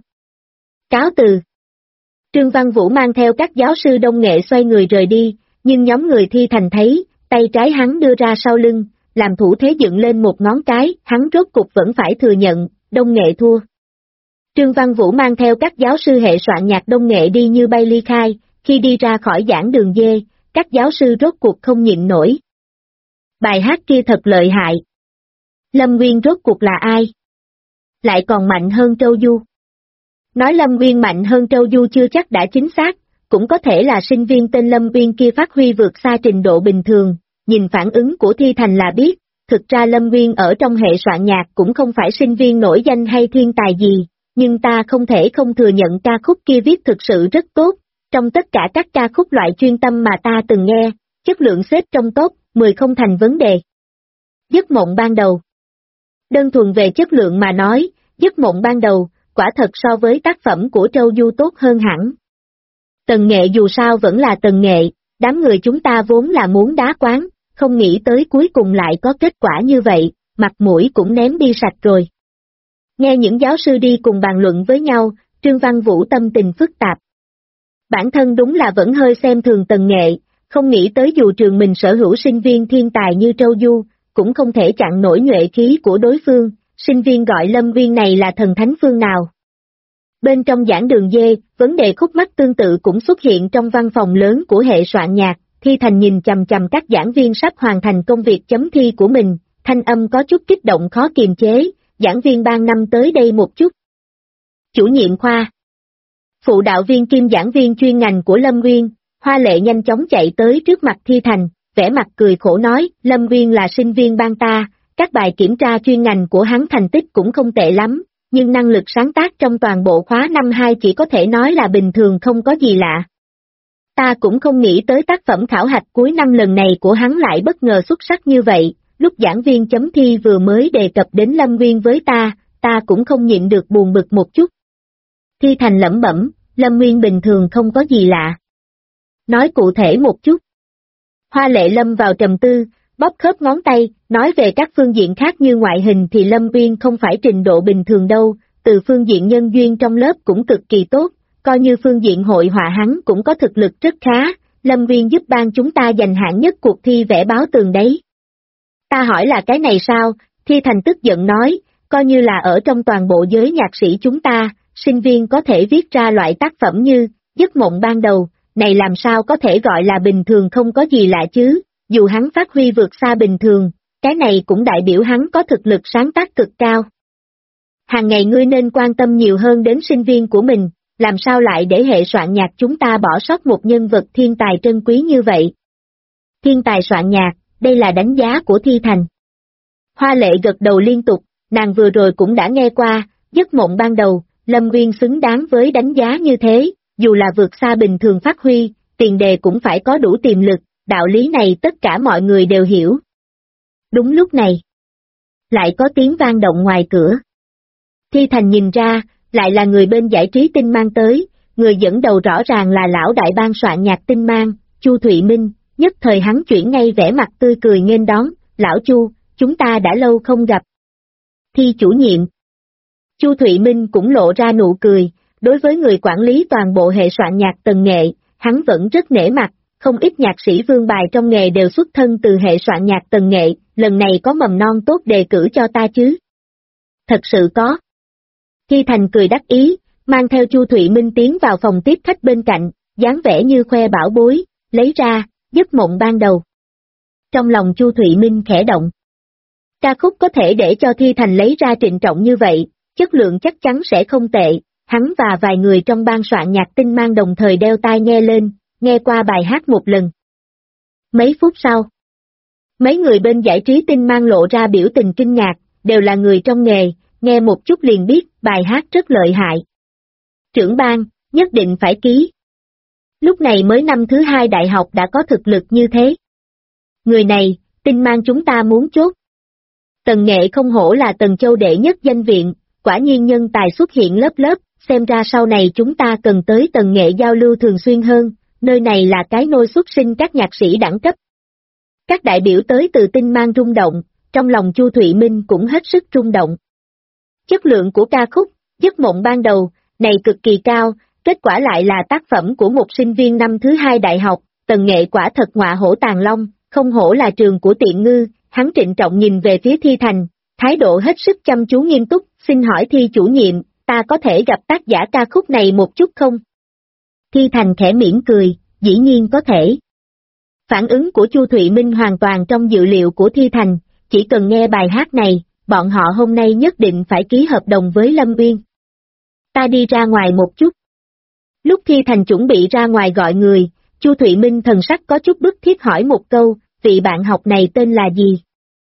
Cáo từ. Trương Văn Vũ mang theo các giáo sư Đông Nghệ xoay người rời đi, nhưng nhóm người Thi Thành thấy, tay trái hắn đưa ra sau lưng, làm thủ thế dựng lên một ngón cái, hắn rốt cục vẫn phải thừa nhận, Đông Nghệ thua. Trương Văn Vũ mang theo các giáo sư hệ soạn nhạc Đông Nghệ đi như bay ly khai, khi đi ra khỏi giảng đường dê, các giáo sư rốt cuộc không nhịn nổi. Bài hát kia thật lợi hại. Lâm Nguyên rốt cuộc là ai? Lại còn mạnh hơn Trâu Du. Nói Lâm Nguyên mạnh hơn Trâu Du chưa chắc đã chính xác, cũng có thể là sinh viên tên Lâm Nguyên kia phát huy vượt xa trình độ bình thường, nhìn phản ứng của Thi Thành là biết, thực ra Lâm Nguyên ở trong hệ soạn nhạc cũng không phải sinh viên nổi danh hay thiên tài gì, nhưng ta không thể không thừa nhận ca khúc kia viết thực sự rất tốt, trong tất cả các ca khúc loại chuyên tâm mà ta từng nghe, chất lượng xếp trong top 10 không thành vấn đề. Giấc mộng ban đầu. Đơn thuần về chất lượng mà nói, giấc mộng ban đầu, quả thật so với tác phẩm của Trâu Du tốt hơn hẳn. Tần Nghệ dù sao vẫn là Tần Nghệ, đám người chúng ta vốn là muốn đá quán, không nghĩ tới cuối cùng lại có kết quả như vậy, mặt mũi cũng ném đi sạch rồi. Nghe những giáo sư đi cùng bàn luận với nhau, Trương Văn Vũ tâm tình phức tạp. Bản thân đúng là vẫn hơi xem thường Tần Nghệ, không nghĩ tới dù trường mình sở hữu sinh viên thiên tài như Trâu Du, cũng không thể chặn nổi nhuệ khí của đối phương, sinh viên gọi Lâm Uyên này là thần thánh phương nào. Bên trong giảng đường dê, vấn đề khúc mắc tương tự cũng xuất hiện trong văn phòng lớn của hệ soạn nhạc, Thi Thành nhìn chằm chằm các giảng viên sắp hoàn thành công việc chấm thi của mình, thanh âm có chút kích động khó kiềm chế, giảng viên ban năm tới đây một chút. Chủ nhiệm khoa. Phụ đạo viên kiêm giảng viên chuyên ngành của Lâm Uyên, Hoa Lệ nhanh chóng chạy tới trước mặt Thi Thành, vẻ mặt cười khổ nói, Lâm Uyên là sinh viên ban ta, các bài kiểm tra chuyên ngành của hắn thành tích cũng không tệ lắm, nhưng năng lực sáng tác trong toàn bộ khóa năm 2 chỉ có thể nói là bình thường không có gì lạ. Ta cũng không nghĩ tới tác phẩm khảo hạch cuối năm lần này của hắn lại bất ngờ xuất sắc như vậy, lúc giảng viên chấm thi vừa mới đề cập đến Lâm Nguyên với ta cũng không nhịn được buồn bực một chút. Thi Thành lẩm bẩm, Lâm Nguyên bình thường không có gì lạ. Nói cụ thể một chút. Hoa Lệ lâm vào trầm tư, bóp khớp ngón tay, nói về các phương diện khác như ngoại hình thì Lâm Nguyên không phải trình độ bình thường đâu, từ phương diện nhân duyên trong lớp cũng cực kỳ tốt, coi như phương diện hội họa hắn cũng có thực lực rất khá, Lâm Nguyên giúp ban chúng ta giành hạng nhất cuộc thi vẽ báo tường đấy. Ta hỏi là cái này sao, Thi Thành tức giận nói, coi như là ở trong toàn bộ giới nhạc sĩ chúng ta, sinh viên có thể viết ra loại tác phẩm như Giấc mộng ban đầu, này làm sao có thể gọi là bình thường không có gì lạ chứ, dù hắn phát huy vượt xa bình thường, cái này cũng đại biểu hắn có thực lực sáng tác cực cao. Hàng ngày ngươi nên quan tâm nhiều hơn đến sinh viên của mình, làm sao lại để hệ soạn nhạc chúng ta bỏ sót một nhân vật thiên tài trân quý như vậy. Thiên tài soạn nhạc, đây là đánh giá của Thi Thành. Hoa Lệ gật đầu liên tục, nàng vừa rồi cũng đã nghe qua, Giấc mộng ban đầu, Lâm Nguyên xứng đáng với đánh giá như thế, dù là vượt xa bình thường phát huy, tiền đề cũng phải có đủ tiềm lực, đạo lý này tất cả mọi người đều hiểu. Đúng lúc này, lại có tiếng vang động ngoài cửa. Thi Thành nhìn ra, lại là người bên giải trí Tinh Mang tới, người dẫn đầu rõ ràng là lão đại ban soạn nhạc Tinh Mang, Chu Thụy Minh, nhất thời hắn chuyển ngay vẻ mặt tươi cười nghênh đón, lão Chu, chúng ta đã lâu không gặp. Thi chủ nhiệm. Chu Thụy Minh cũng lộ ra nụ cười, đối với người quản lý toàn bộ hệ soạn nhạc Tần Nghệ, hắn vẫn rất nể mặt, không ít nhạc sĩ vương bài trong nghề đều xuất thân từ hệ soạn nhạc Tần Nghệ, lần này có mầm non tốt đề cử cho ta chứ? Thật sự có. Thi Thành cười đắc ý, mang theo Chu Thụy Minh tiến vào phòng tiếp khách bên cạnh, dáng vẻ như khoe bảo bối, lấy ra, Giấc mộng ban đầu. Trong lòng Chu Thụy Minh khẽ động. Ca khúc có thể để cho Thi Thành lấy ra trịnh trọng như vậy, chất lượng chắc chắn sẽ không tệ, hắn và vài người trong ban soạn nhạc Tinh Mang đồng thời đeo tai nghe lên, nghe qua bài hát một lần. Mấy phút sau, mấy người bên giải trí Tinh Mang lộ ra biểu tình kinh ngạc, đều là người trong nghề, nghe một chút liền biết bài hát rất lợi hại. Trưởng ban, nhất định phải ký. Lúc này mới năm thứ 2 đại học đã có thực lực như thế. Người này, Tinh Mang chúng ta muốn chốt. Tần Nghệ không hổ là Tần Châu đệ nhất danh viện, quả nhiên nhân tài xuất hiện lớp lớp, xem ra sau này chúng ta cần tới Tần Nghệ giao lưu thường xuyên hơn, nơi này là cái nôi xuất sinh các nhạc sĩ đẳng cấp. Các đại biểu tới từ Tinh Mang rung động, trong lòng Chu Thụy Minh cũng hết sức rung động. Chất lượng của ca khúc, Giấc mộng ban đầu, này cực kỳ cao, kết quả lại là tác phẩm của một sinh viên năm thứ 2 đại học, Tần Nghệ quả thật ngọa hổ tàng long, không hổ là trường của Tiện Ngư, hắn trịnh trọng nhìn về phía Thi Thành, thái độ hết sức chăm chú nghiêm túc, xin hỏi Thi chủ nhiệm, ta có thể gặp tác giả ca khúc này một chút không? Thi Thành khẽ mỉm cười, dĩ nhiên có thể. Phản ứng của Chu Thụy Minh hoàn toàn trong dự liệu của Thi Thành, chỉ cần nghe bài hát này, bọn họ hôm nay nhất định phải ký hợp đồng với Lâm Uyên. Ta đi ra ngoài một chút. Lúc Thi Thành chuẩn bị ra ngoài gọi người, Chu Thụy Minh thần sắc có chút bức thiết hỏi một câu, vị bạn học này tên là gì?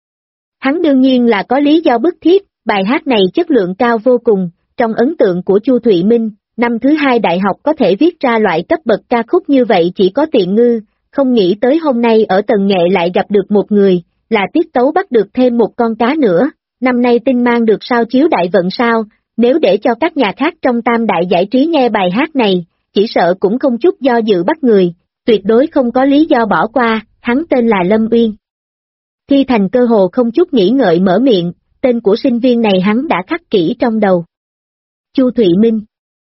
Hắn đương nhiên là có lý do bức thiết, bài hát này chất lượng cao vô cùng, trong ấn tượng của Chu Thụy Minh, năm thứ 2 đại học có thể viết ra loại cấp bậc ca khúc như vậy chỉ có Tiện Ngư, không nghĩ tới hôm nay ở Tần Nghệ lại gặp được một người, là tiết tấu bắt được thêm một con cá nữa, năm nay Tinh Mang được sao chiếu đại vận sao, nếu để cho các nhà khác trong tam đại giải trí nghe bài hát này, chỉ sợ cũng không chút do dự bắt người, tuyệt đối không có lý do bỏ qua, hắn tên là Lâm Uyên. Thi Thành cơ hồ không chút nghĩ ngợi mở miệng, tên của sinh viên này hắn đã khắc kỹ trong đầu. Chu Thụy Minh.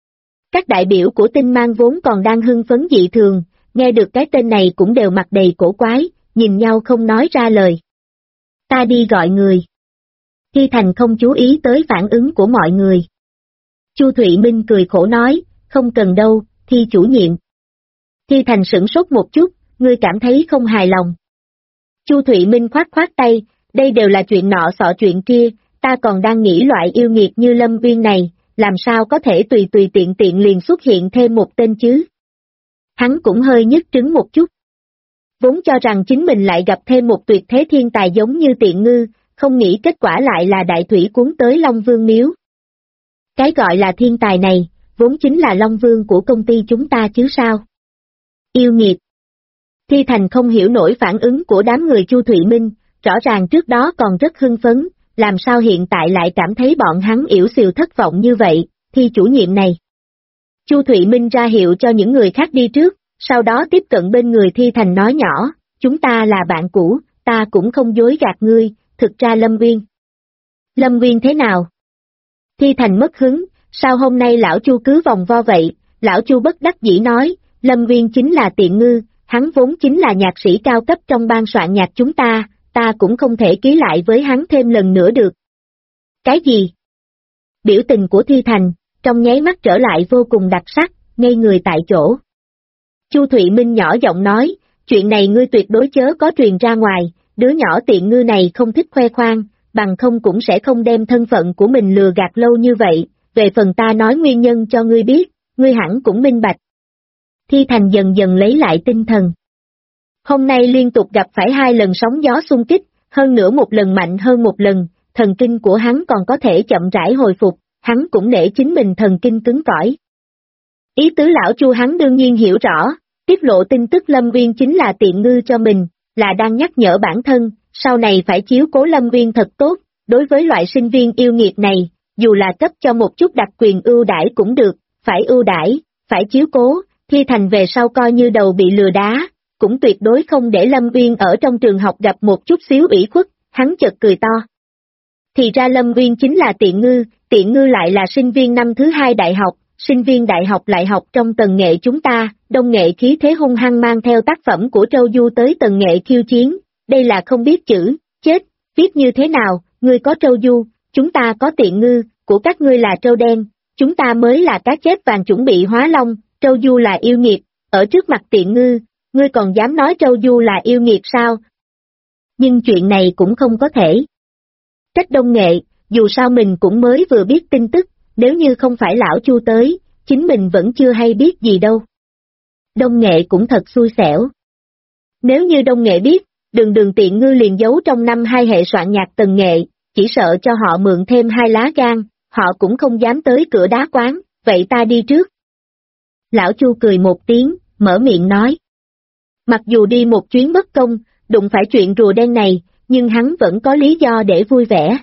Các đại biểu của Tinh Mang vốn còn đang hưng phấn dị thường, nghe được cái tên này cũng đều mặt đầy cổ quái, nhìn nhau không nói ra lời. Ta đi gọi người. Thi Thành không chú ý tới phản ứng của mọi người. Chu Thụy Minh cười khổ nói, không cần đâu, Thi chủ nhiệm. Thi Thành sửng sốt một chút, ngươi cảm thấy không hài lòng. Chu Thụy Minh khoát khoát tay, đây đều là chuyện nọ xọ chuyện kia, ta còn đang nghĩ loại yêu nghiệt như Lâm Uyên này, làm sao có thể tùy tùy tiện tiện liền xuất hiện thêm một tên chứ. Hắn cũng hơi nhức trứng một chút. Vốn cho rằng chính mình lại gặp thêm một tuyệt thế thiên tài giống như Tiện Ngư, không nghĩ kết quả lại là đại thủy cuốn tới Long Vương miếu. Cái gọi là thiên tài này, vốn chính là Long Vương của công ty chúng ta chứ sao. Yêu nghiệt. Thi Thành không hiểu nổi phản ứng của đám người Chu Thụy Minh, rõ ràng trước đó còn rất hưng phấn, làm sao hiện tại lại cảm thấy bọn hắn yểu xìu thất vọng như vậy, Thi chủ nhiệm này. Chu Thụy Minh ra hiệu cho những người khác đi trước, sau đó tiếp cận bên người Thi Thành nói nhỏ, chúng ta là bạn cũ, ta cũng không dối gạt ngươi, thực ra Lâm Uyên. Lâm Uyên thế nào? Thi Thành mất hứng, sao hôm nay lão Chu cứ vòng vo vậy? Lão Chu bất đắc dĩ nói, Lâm Uyên chính là tiện ngư, hắn vốn chính là nhạc sĩ cao cấp trong ban soạn nhạc chúng ta cũng không thể ký lại với hắn thêm lần nữa được. Cái gì? Biểu tình của Thi Thành, trong nháy mắt trở lại vô cùng đặc sắc, ngây người tại chỗ. Chu Thụy Minh nhỏ giọng nói, chuyện này ngươi tuyệt đối chớ có truyền ra ngoài, đứa nhỏ tiện ngư này không thích khoe khoang, bằng không cũng sẽ không đem thân phận của mình lừa gạt lâu như vậy, về phần ta nói nguyên nhân cho ngươi biết, ngươi hẳn cũng minh bạch. Thi Thành dần dần lấy lại tinh thần. Hôm nay liên tục gặp phải 2 lần sóng gió xung kích, hơn nữa một lần mạnh hơn một lần, thần kinh của hắn còn có thể chậm rãi hồi phục, hắn cũng nể chính mình thần kinh cứng cỏi. Ý tứ lão Chu hắn đương nhiên hiểu rõ, tiết lộ tin tức Lâm Uyên chính là tiện ngư cho mình, là đang nhắc nhở bản thân, sau này phải chiếu cố Lâm Uyên thật tốt, đối với loại sinh viên yêu nghiệt này, dù là cấp cho một chút đặc quyền ưu đãi cũng được, phải ưu đãi, phải chiếu cố, Thi Thành về sau coi như đầu bị lừa đá, cũng tuyệt đối không để Lâm Uyên ở trong trường học gặp một chút xíu ủy khuất, hắn chợt cười to. Thì ra Lâm Uyên chính là tiện ngư lại là sinh viên năm thứ 2 đại học, sinh viên đại học lại học trong tần nghệ chúng ta, đông nghệ khí thế hung hăng mang theo tác phẩm của Trâu Du tới tần nghệ khiêu chiến, đây là không biết chữ, chết, viết như thế nào, ngươi có Trâu Du, chúng ta có tiện ngư, của các ngươi là Trâu Đen, chúng ta mới là cá chép vàng chuẩn bị hóa long, Trâu Du là yêu nghiệt, ở trước mặt tiện ngư, ngươi còn dám nói Trâu Du là yêu nghiệt sao? Nhưng chuyện này cũng không có thể. Trách đông nghệ, dù sao mình cũng mới vừa biết tin tức, nếu như không phải lão Chu tới, chính mình vẫn chưa hay biết gì đâu. Đông nghệ cũng thật xui xẻo. Nếu như đông nghệ biết, đường tiện ngư liền giấu trong năm 2 hệ soạn nhạc tần nghệ, chỉ sợ cho họ mượn thêm 2 lá gan, họ cũng không dám tới cửa đá quán, vậy ta đi trước. Lão Chu cười một tiếng, mở miệng nói. Mặc dù đi một chuyến bất công, đụng phải chuyện rùa đen này, nhưng hắn vẫn có lý do để vui vẻ.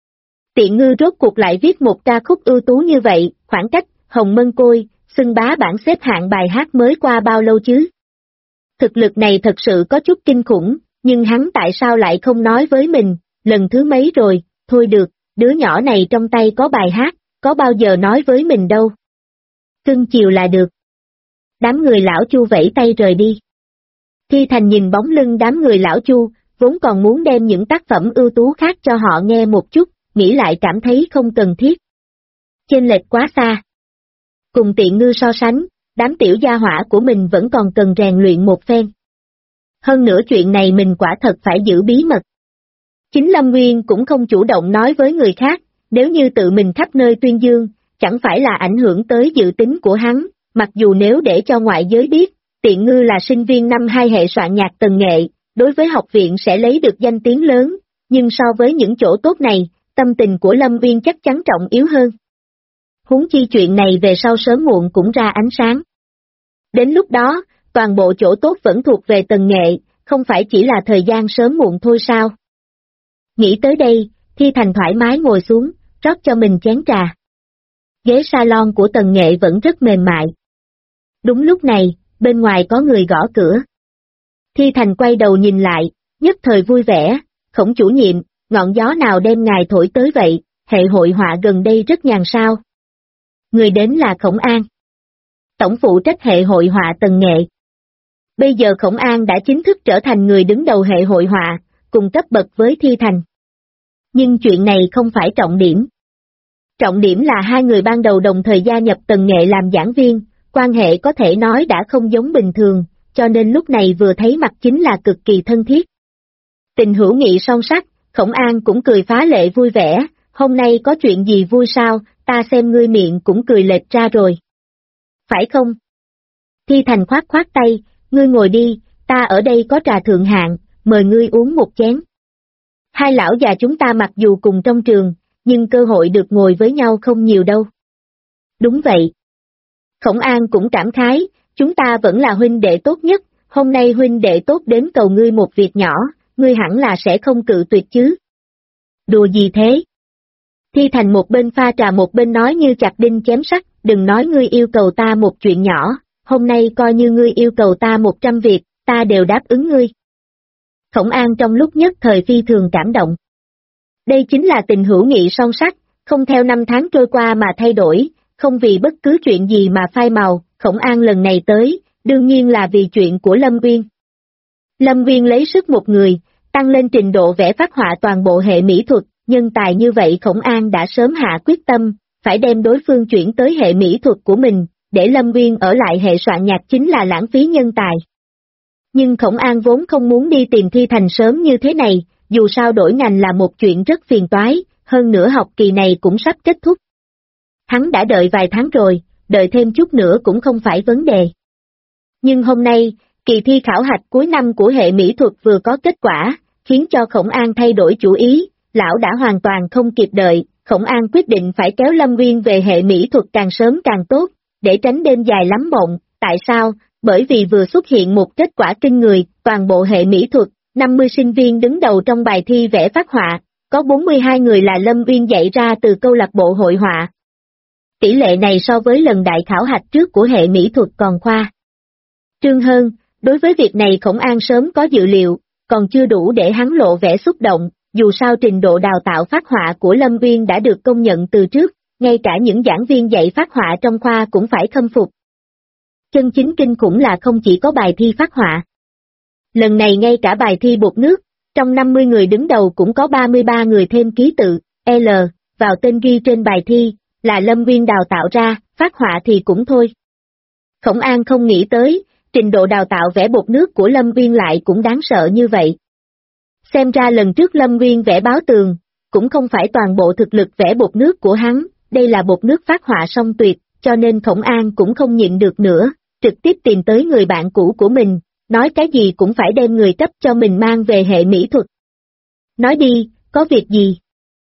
Tiện ngư rốt cuộc lại viết một ca khúc ưu tú như vậy, khoảng cách, Hồng Mân Côi, xưng bá bảng xếp hạng bài hát mới qua bao lâu chứ? Thực lực này thật sự có chút kinh khủng, nhưng hắn tại sao lại không nói với mình, lần thứ mấy rồi, thôi được, đứa nhỏ này trong tay có bài hát, có bao giờ nói với mình đâu. Cưng chiều là được. Đám người lão Chu vẫy tay rời đi. Thi Thành nhìn bóng lưng đám người lão Chu, vốn còn muốn đem những tác phẩm ưu tú khác cho họ nghe một chút, nghĩ lại cảm thấy không cần thiết. Chênh lệch quá xa. Cùng tiện ngư so sánh, đám tiểu gia hỏa của mình vẫn còn cần rèn luyện một phen. Hơn nữa chuyện này mình quả thật phải giữ bí mật. Chính Lâm Nguyên cũng không chủ động nói với người khác, nếu như tự mình khắp nơi tuyên dương, chẳng phải là ảnh hưởng tới dự tính của hắn, mặc dù nếu để cho ngoại giới biết, tiện ngư là sinh viên năm 2 hệ soạn nhạc tần nghệ, đối với học viện sẽ lấy được danh tiếng lớn, nhưng so với những chỗ tốt này, tâm tình của Lâm Uyên chắc chắn trọng yếu hơn. Huống chi chuyện này về sau sớm muộn cũng ra ánh sáng. Đến lúc đó, toàn bộ chỗ tốt vẫn thuộc về tần nghệ, không phải chỉ là thời gian sớm muộn thôi sao? Nghĩ tới đây, Thi Thành thoải mái ngồi xuống, rót cho mình chén trà. Ghế salon của tần nghệ vẫn rất mềm mại. Đúng lúc này, bên ngoài có người gõ cửa. Thi Thành quay đầu nhìn lại, nhất thời vui vẻ, Khổng chủ nhiệm, ngọn gió nào đem ngài thổi tới vậy, hệ hội họa gần đây rất nhàn sao. Người đến là Khổng An. Tổng phụ trách hệ hội họa tần nghệ. Bây giờ Khổng An đã chính thức trở thành người đứng đầu hệ hội họa, cùng cấp bậc với Thi Thành. Nhưng chuyện này không phải trọng điểm. Trọng điểm là 2 người ban đầu đồng thời gia nhập tần nghệ làm giảng viên, quan hệ có thể nói đã không giống bình thường, cho nên lúc này vừa thấy mặt chính là cực kỳ thân thiết. Tình hữu nghị song sắc, Khổng An cũng cười phá lệ vui vẻ, hôm nay có chuyện gì vui sao, ta xem ngươi miệng cũng cười lệch ra rồi. Phải không? Thi Thành khoát khoát tay, ngươi ngồi đi, ta ở đây có trà thượng hạng, mời ngươi uống một chén. 2 lão già chúng ta mặc dù cùng trong trường, nhưng cơ hội được ngồi với nhau không nhiều đâu. Đúng vậy. Khổng An cũng cảm khái, chúng ta vẫn là huynh đệ tốt nhất, hôm nay huynh đệ tốt đến cầu ngươi một việc nhỏ, ngươi hẳn là sẽ không cự tuyệt chứ. Đùa gì thế? Thi Thành một bên pha trà một bên nói như chặt đinh chém sắt, đừng nói ngươi yêu cầu ta một chuyện nhỏ, hôm nay coi như ngươi yêu cầu ta 100 việc, ta đều đáp ứng ngươi. Khổng An trong lúc nhất thời phi thường cảm động. Đây chính là tình hữu nghị song sắc, không theo năm tháng trôi qua mà thay đổi, không vì bất cứ chuyện gì mà phai màu. Khổng An lần này tới, đương nhiên là vì chuyện của Lâm Uyên. Lâm Uyên lấy sức một người, tăng lên trình độ vẽ phác họa toàn bộ hệ mỹ thuật, nhân tài như vậy Khổng An đã sớm hạ quyết tâm, phải đem đối phương chuyển tới hệ mỹ thuật của mình, để Lâm Uyên ở lại hệ soạn nhạc chính là lãng phí nhân tài. Nhưng Khổng An vốn không muốn đi tìm Thi Thành sớm như thế này, dù sao đổi ngành là một chuyện rất phiền toái, hơn nữa học kỳ này cũng sắp kết thúc. Hắn đã đợi vài tháng rồi, đợi thêm chút nữa cũng không phải vấn đề. Nhưng hôm nay, kỳ thi khảo hạch cuối năm của hệ mỹ thuật vừa có kết quả, khiến cho Khổng An thay đổi chủ ý, lão đã hoàn toàn không kịp đợi, Khổng An quyết định phải kéo Lâm Uyên về hệ mỹ thuật càng sớm càng tốt, để tránh đêm dài lắm mộng. Tại sao? Bởi vì vừa xuất hiện một kết quả kinh người, toàn bộ hệ mỹ thuật, 50 sinh viên đứng đầu trong bài thi vẽ phác họa, có 42 người là Lâm Uyên dạy ra từ câu lạc bộ hội họa. Tỷ lệ này so với lần đại khảo hạch trước của hệ mỹ thuật còn khoa trương hơn, đối với việc này Khổng An sớm có dự liệu, còn chưa đủ để hắn lộ vẻ xúc động, dù sao trình độ đào tạo phác họa của Lâm Uyên đã được công nhận từ trước, ngay cả những giảng viên dạy phác họa trong khoa cũng phải khâm phục. Chân chính kinh khủng là không chỉ có bài thi phác họa. Lần này ngay cả bài thi bột nước, trong 50 người đứng đầu cũng có 33 người thêm ký tự, L, vào tên ghi trên bài thi, là Lâm Uyên đào tạo ra, phác họa thì cũng thôi. Khổng An không nghĩ tới, trình độ đào tạo vẽ bột nước của Lâm Uyên lại cũng đáng sợ như vậy. Xem ra lần trước Lâm Uyên vẽ báo tường, cũng không phải toàn bộ thực lực vẽ bột nước của hắn, đây là bột nước phác họa song tuyệt, cho nên Khổng An cũng không nhịn được nữa, trực tiếp tìm tới người bạn cũ của mình, nói cái gì cũng phải đem người cấp cho mình mang về hệ mỹ thuật. Nói đi, có việc gì?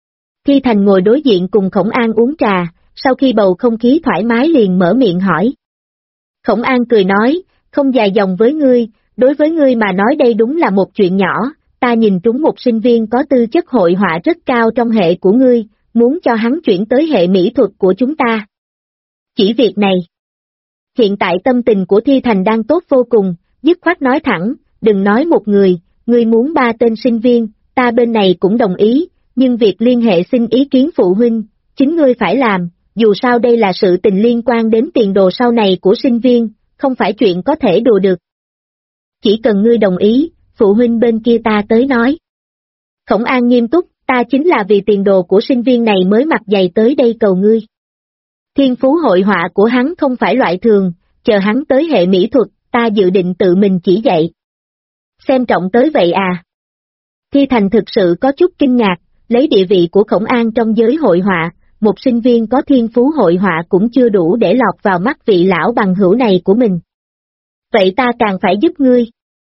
Thi Thành ngồi đối diện cùng Khổng An uống trà, sau khi bầu không khí thoải mái liền mở miệng hỏi. Khổng An cười nói, không dài dòng với ngươi, đối với ngươi mà nói đây đúng là một chuyện nhỏ, ta nhìn trúng một sinh viên có tư chất hội họa rất cao trong hệ của ngươi, muốn cho hắn chuyển tới hệ mỹ thuật của chúng ta. Chỉ việc này. Hiện tại tâm tình của Thi Thành đang tốt vô cùng, dứt khoát nói thẳng, đừng nói một người, ngươi muốn 3 tên sinh viên, ta bên này cũng đồng ý, nhưng việc liên hệ xin ý kiến phụ huynh, chính ngươi phải làm, dù sao đây là sự tình liên quan đến tiền đồ sau này của sinh viên, không phải chuyện có thể đùa được. Chỉ cần ngươi đồng ý, phụ huynh bên kia ta tới nói. Khổng An nghiêm túc, ta chính là vì tiền đồ của sinh viên này mới mặt dày tới đây cầu ngươi. Thiên phú hội họa của hắn không phải loại thường, chờ hắn tới hệ mỹ thuật, ta dự định tự mình chỉ dạy. Xem trọng tới vậy à? Thi Thành thực sự có chút kinh ngạc, lấy địa vị của Khổng An trong giới hội họa, một sinh viên có thiên phú hội họa cũng chưa đủ để lọt vào mắt vị lão bằng hữu này của mình. Vậy ta càng phải giúp ngươi.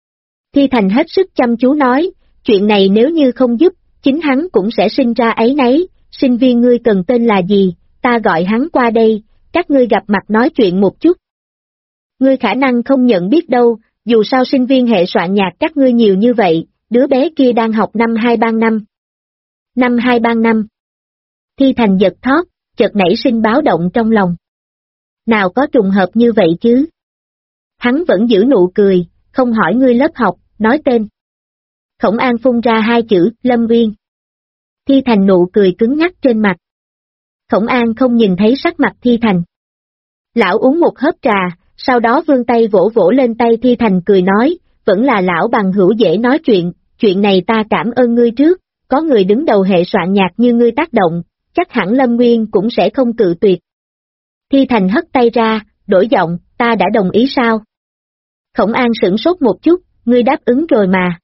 Thi Thành hết sức chăm chú nói, chuyện này nếu như không giúp, chính hắn cũng sẽ sinh ra áy náy, sinh viên ngươi cần tên là gì, ta gọi hắn qua đây, các ngươi gặp mặt nói chuyện một chút. Ngươi khả năng không nhận biết đâu, dù sao sinh viên hệ soạn nhạc các ngươi nhiều như vậy, đứa bé kia đang học năm 2 ban năm. Năm 2 ban năm. Thi Thành giật thót, chợt nảy sinh báo động trong lòng. Nào có trùng hợp như vậy chứ? Hắn vẫn giữ nụ cười, không hỏi ngươi lớp học, nói tên. Khổng An phun ra 2 chữ, Lâm Uyên. Thi Thành nụ cười cứng ngắc trên mặt. Khổng An không nhìn thấy sắc mặt Thi Thành. Lão uống một hớp trà, sau đó vươn tay vỗ vỗ lên tay Thi Thành cười nói, vẫn là lão bằng hữu dễ nói chuyện này ta cảm ơn ngươi trước, có người đứng đầu hệ soạn nhạc như ngươi tác động, chắc hẳn Lâm Nguyên cũng sẽ không cự tuyệt. Thi Thành hất tay ra, đổi giọng, ta đã đồng ý sao? Khổng An sửng sốt một chút, ngươi đáp ứng rồi mà.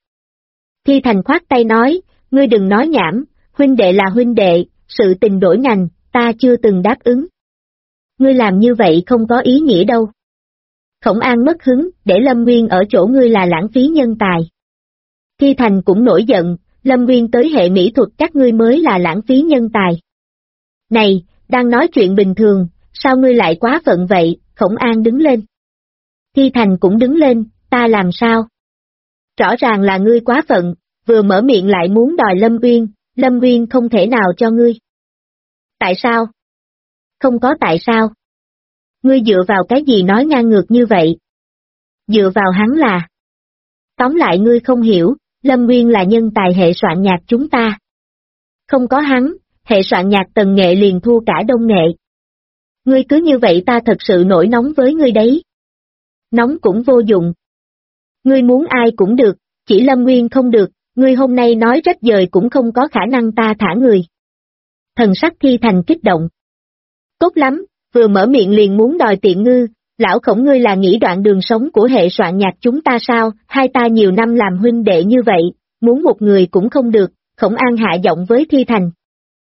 Thi Thành khoát tay nói, ngươi đừng nói nhảm, huynh đệ là huynh đệ, sự tình đổi ngành, ta chưa từng đáp ứng. Ngươi làm như vậy không có ý nghĩa đâu. Khổng An mất hứng, để Lâm Nguyên ở chỗ ngươi là lãng phí nhân tài. Thi Thành cũng nổi giận, Lâm Nguyên tới hệ mỹ thuật các ngươi mới là lãng phí nhân tài. Này, đang nói chuyện bình thường, sao ngươi lại quá phận vậy? Khổng An đứng lên. Thi Thành cũng đứng lên, ta làm sao? Rõ ràng là ngươi quá phận, vừa mở miệng lại muốn đòi Lâm Uyên không thể nào cho ngươi. Tại sao? Không có tại sao. Ngươi dựa vào cái gì nói ngang ngược như vậy? Dựa vào hắn là. Tóm lại ngươi không hiểu, Lâm Uyên là nhân tài hệ soạn nhạc chúng ta. Không có hắn, hệ soạn nhạc Tần Nghệ liền thua cả Đông Nghệ. Ngươi cứ như vậy ta thật sự nổi nóng với ngươi đấy. Nóng cũng vô dụng. Ngươi muốn ai cũng được, chỉ Lâm Uyên không được, ngươi hôm nay nói rách rời cũng không có khả năng ta thả người. Thần sắc Thi Thành kích động. Tốt lắm, vừa mở miệng liền muốn đòi tiện ngư, lão Khổng ngươi là nghĩ đoạn đường sống của hệ soạn nhạc chúng ta sao, hai ta nhiều năm làm huynh đệ như vậy, muốn một người cũng không được, Khổng An hạ giọng với Thi Thành.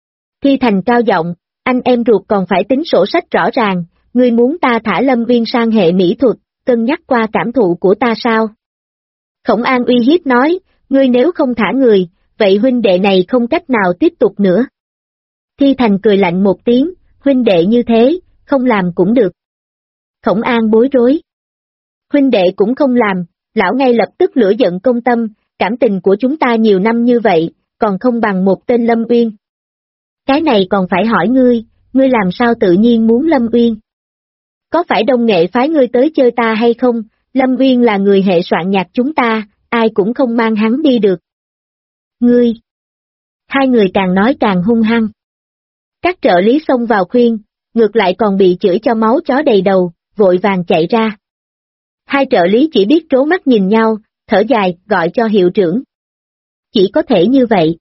Thi Thành cao giọng, anh em ruột còn phải tính sổ sách rõ ràng, ngươi muốn ta thả Lâm Uyên sang hệ mỹ thuật, cân nhắc qua cảm thụ của ta sao? Khổng An uy hiếp nói, ngươi nếu không thả người, vậy huynh đệ này không cách nào tiếp tục nữa. Thi Thành cười lạnh một tiếng, huynh đệ như thế, không làm cũng được. Khổng An bối rối. Huynh đệ cũng không làm, lão ngay lập tức lửa giận công tâm, cảm tình của chúng ta nhiều năm như vậy, còn không bằng một tên Lâm Uyên. Cái này còn phải hỏi ngươi làm sao tự nhiên muốn Lâm Uyên? Có phải Đông Nghệ phái ngươi tới chơi ta hay không? Lâm Uyên là người hệ soạn nhạc chúng ta, ai cũng không mang hắn đi được. Ngươi! Hai người càng nói càng hung hăng. Các trợ lý xông vào khuyên, ngược lại còn bị chửi cho máu chó đầy đầu, vội vàng chạy ra. Hai trợ lý chỉ biết trố mắt nhìn nhau, thở dài, gọi cho hiệu trưởng. Chỉ có thể như vậy.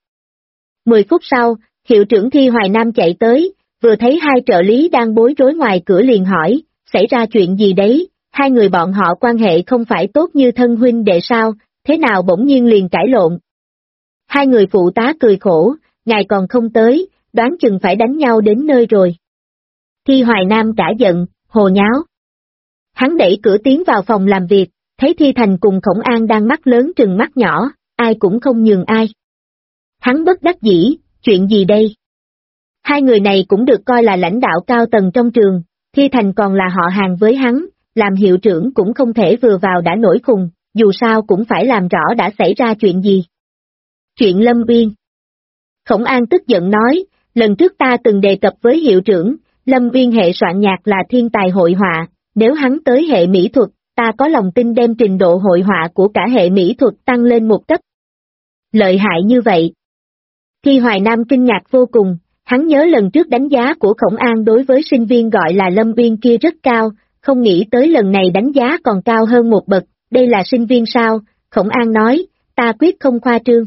10 phút sau, hiệu trưởng Thi Hoài Nam chạy tới, vừa thấy hai trợ lý đang bối rối ngoài cửa liền hỏi, xảy ra chuyện gì đấy, hai người bọn họ quan hệ không phải tốt như thân huynh đệ sao, thế nào bỗng nhiên liền cãi lộn. Hai người phụ tá cười khổ, ngài còn không tới, đoán chừng phải đánh nhau đến nơi rồi. Thi Hoài Nam cả giận, hồ nháo. Hắn đẩy cửa tiến vào phòng làm việc, thấy Thi Thành cùng Khổng An đang mắt lớn trừng mắt nhỏ, ai cũng không nhường ai. Hắn bất đắc dĩ, chuyện gì đây? Hai người này cũng được coi là lãnh đạo cao tầng trong trường, Thi Thành còn là họ hàng với hắn, làm hiệu trưởng cũng không thể vừa vào đã nổi khùng, dù sao cũng phải làm rõ đã xảy ra chuyện gì. Chuyện Lâm Uyên. Khổng An tức giận nói, lần trước ta từng đề cập với hiệu trưởng, Lâm Uyên hệ soạn nhạc là thiên tài hội họa, nếu hắn tới hệ mỹ thuật, ta có lòng tin đem trình độ hội họa của cả hệ mỹ thuật tăng lên một cấp. Lợi hại như vậy. Thi Hoài Nam kinh ngạc vô cùng, hắn nhớ lần trước đánh giá của Khổng An đối với sinh viên gọi là Lâm Uyên kia rất cao, không nghĩ tới lần này đánh giá còn cao hơn một bậc, đây là sinh viên sao, Khổng An nói, ta quyết không khoa trương.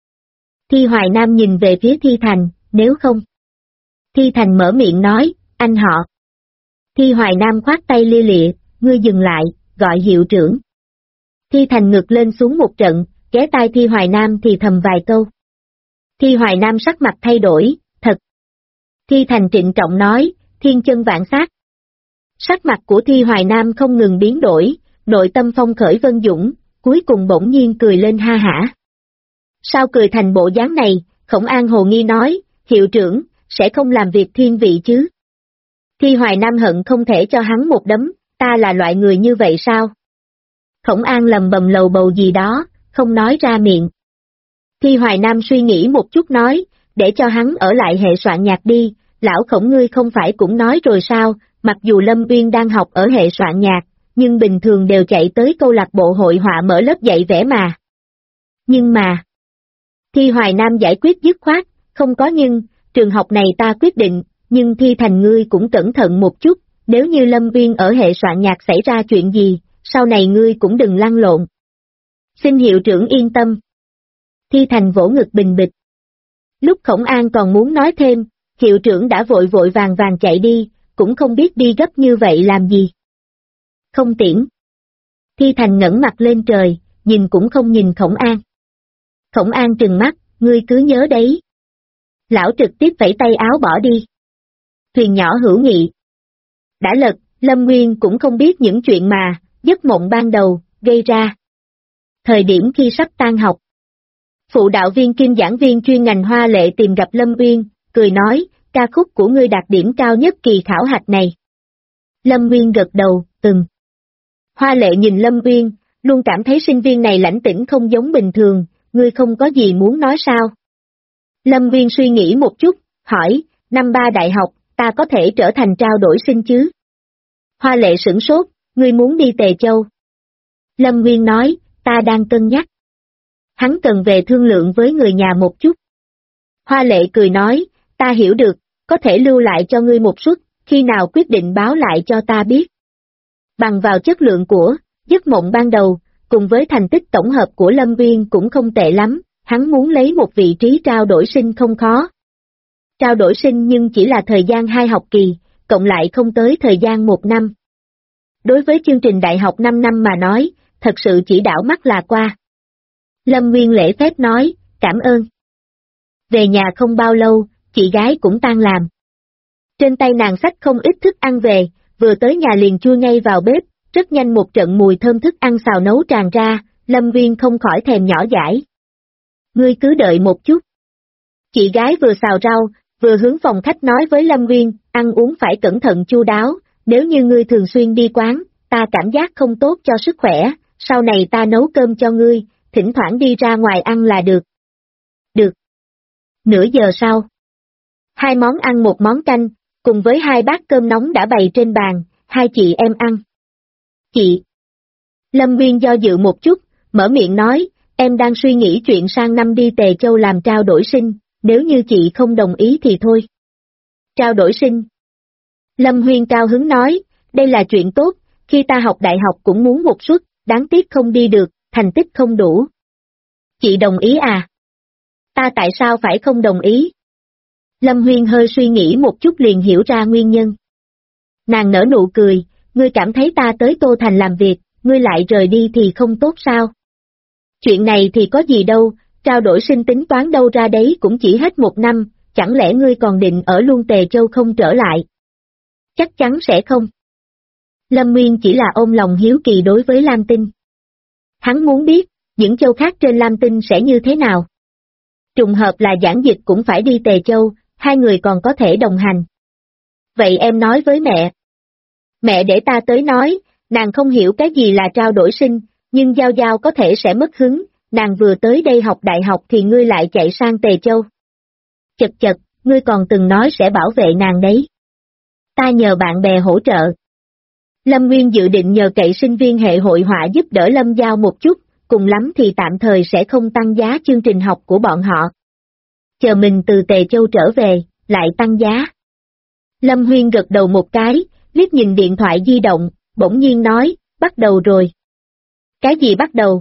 Thi Hoài Nam nhìn về phía Thi Thành, nếu không. Thi Thành mở miệng nói, anh họ. Thi Hoài Nam khoát tay lia lịa, ngươi dừng lại, gọi hiệu trưởng. Thi Thành ngực lên xuống một trận, ghé tai Thi Hoài Nam thì thầm vài câu. Thi Hoài Nam sắc mặt thay đổi, thật. Thi Thành trịnh trọng nói, thiên chân vạn sát. Sắc mặt của Thi Hoài Nam không ngừng biến đổi, nội tâm phong khởi vân dũng, cuối cùng bỗng nhiên cười lên ha hả. Sao cười thành bộ dáng này, Khổng An hồ nghi nói, hiệu trưởng, sẽ không làm việc thiên vị chứ. Thi Hoài Nam hận không thể cho hắn một đấm, ta là loại người như vậy sao? Khổng An lầm bầm lầu bầu gì đó, không nói ra miệng. Thi Hoài Nam suy nghĩ một chút nói, để cho hắn ở lại hệ soạn nhạc đi, lão Khổng ngươi không phải cũng nói rồi sao, mặc dù Lâm Uyên đang học ở hệ soạn nhạc, nhưng bình thường đều chạy tới câu lạc bộ hội họa mở lớp dạy vẽ mà. Nhưng mà... Thi Hoài Nam giải quyết dứt khoát, không có nhưng, trường học này ta quyết định, nhưng Thi Thành ngươi cũng cẩn thận một chút, nếu như Lâm Uyên ở hệ soạn nhạc xảy ra chuyện gì, sau này ngươi cũng đừng lăn lộn. Xin hiệu trưởng yên tâm. Thi Thành vỗ ngực bình bịch. Lúc Khổng An còn muốn nói thêm, hiệu trưởng đã vội vội vàng vàng chạy đi, cũng không biết đi gấp như vậy làm gì. Không tiễn. Thi Thành ngẩng mặt lên trời, nhìn cũng không nhìn Khổng An. Khổng An trừng mắt, ngươi cứ nhớ đấy. Lão trực tiếp vẫy tay áo bỏ đi. Thuyền nhỏ hữu nghị. Đã lật, Lâm Nguyên cũng không biết những chuyện mà, giấc mộng ban đầu, gây ra. Thời điểm khi sắp tan học. Phụ đạo viên kim giảng viên chuyên ngành hoa lệ tìm gặp Lâm Nguyên, cười nói, ca khúc của ngươi đạt điểm cao nhất kỳ khảo hạch này. Lâm Nguyên gật đầu, từng. Hoa Lệ nhìn Lâm Uyên, luôn cảm thấy sinh viên này lãnh tĩnh không giống bình thường, ngươi không có gì muốn nói sao? Lâm Uyên suy nghĩ một chút, hỏi, năm ba đại học, ta có thể trở thành trao đổi sinh chứ? Hoa Lệ sửng sốt, ngươi muốn đi Tề Châu. Lâm Uyên nói, ta đang cân nhắc. Hắn cần về thương lượng với người nhà một chút. Hoa Lệ cười nói, ta hiểu được, có thể lưu lại cho ngươi một suất, khi nào quyết định báo lại cho ta biết. Bằng vào chất lượng của giấc mộng ban đầu, cùng với thành tích tổng hợp của Lâm Uyên cũng không tệ lắm, hắn muốn lấy một vị trí trao đổi sinh không khó. Trao đổi sinh nhưng chỉ là thời gian 2 học kỳ, cộng lại không tới thời gian 1 năm. Đối với chương trình đại học 5 năm mà nói, thật sự chỉ đảo mắt là qua. Lâm Uyên lễ phép nói, cảm ơn. Về nhà không bao lâu, chị gái cũng tan làm. Trên tay nàng xách không ít thức ăn về, vừa tới nhà liền chui ngay vào bếp, rất nhanh một trận mùi thơm thức ăn xào nấu tràn ra, Lâm Uyên không khỏi thèm nhỏ dãi. Ngươi cứ đợi một chút. Chị gái vừa xào rau, vừa hướng phòng khách nói với Lâm Uyên, ăn uống phải cẩn thận chu đáo, nếu như ngươi thường xuyên đi quán, ta cảm giác không tốt cho sức khỏe, sau này ta nấu cơm cho ngươi, thỉnh thoảng đi ra ngoài ăn là được. Được. Nửa giờ sau. 2 món ăn 1 món canh, cùng với 2 bát cơm nóng đã bày trên bàn, 2 chị em ăn. Chị. Lâm Uyên do dự một chút, mở miệng nói, em đang suy nghĩ chuyện sang năm đi Tề Châu làm trao đổi sinh, nếu như chị không đồng ý thì thôi. Trao đổi sinh. Lâm Uyên cao hứng nói, đây là chuyện tốt, khi ta học đại học cũng muốn một suất, đáng tiếc không đi được, thành tích không đủ. Chị đồng ý à? Ta tại sao phải không đồng ý? Lâm Uyên hơi suy nghĩ một chút liền hiểu ra nguyên nhân. Nàng nở nụ cười, ngươi cảm thấy ta tới Tô Thành làm việc, ngươi lại rời đi thì không tốt sao? Chuyện này thì có gì đâu, trao đổi sinh tính toán đâu ra đấy cũng chỉ hết 1 năm, chẳng lẽ ngươi còn định ở luôn Tề Châu không trở lại? Chắc chắn sẽ không. Lâm Uyên chỉ là ôm lòng hiếu kỳ đối với Lam Tinh. Hắn muốn biết, những châu khác trên Lam Tinh sẽ như thế nào? Trùng hợp là Giảng Dịch cũng phải đi Tề Châu, 2 người còn có thể đồng hành. Vậy em nói với mẹ. Mẹ để ta tới nói, nàng không hiểu cái gì là trao đổi sinh, nhưng Giao Giao có thể sẽ mất hứng, nàng vừa tới đây học đại học thì ngươi lại chạy sang Tề Châu. Chật chật, ngươi còn từng nói sẽ bảo vệ nàng đấy. Ta nhờ bạn bè hỗ trợ. Lâm Nguyên dự định nhờ cậy sinh viên hệ hội họa giúp đỡ Lâm Giao một chút, cùng lắm thì tạm thời sẽ không tăng giá chương trình học của bọn họ. Chờ mình từ Tề Châu trở về, lại tăng giá. Lâm Huyên gật đầu một cái, liếc nhìn điện thoại di động, bỗng nhiên nói, bắt đầu rồi. Cái gì bắt đầu?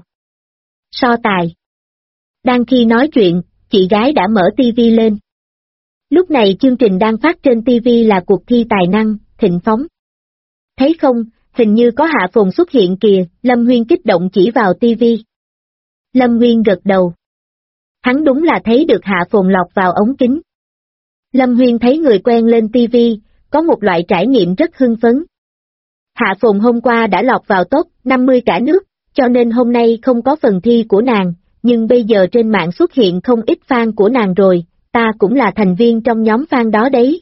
So tài. Đang khi nói chuyện, chị gái đã mở tivi lên. Lúc này chương trình đang phát trên tivi là cuộc thi tài năng, Thịnh Phóng. Thấy không, hình như có Hạ Phồn xuất hiện kìa, Lâm Huyên kích động chỉ vào tivi. Lâm Huyên gật đầu. Hắn đúng là thấy được Hạ Phồn lọt vào ống kính. Lâm Huyên thấy người quen lên tivi, có một loại trải nghiệm rất hưng phấn. Hạ Phồn hôm qua đã lọt vào top 50 cả nước, cho nên hôm nay không có phần thi của nàng, nhưng bây giờ trên mạng xuất hiện không ít fan của nàng rồi, ta cũng là thành viên trong nhóm fan đó đấy.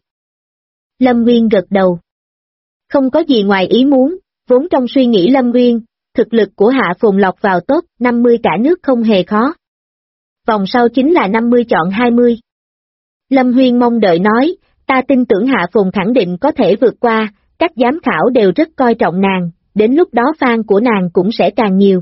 Lâm Nguyên gật đầu. Không có gì ngoài ý muốn, vốn trong suy nghĩ Lâm Nguyên, thực lực của Hạ Phồn lọt vào top 50 cả nước không hề khó. Vòng sau chính là 50 chọn 20. Lâm Huyên mong đợi nói, ta tin tưởng Hạ Phồn khẳng định có thể vượt qua, các giám khảo đều rất coi trọng nàng, đến lúc đó fan của nàng cũng sẽ càng nhiều.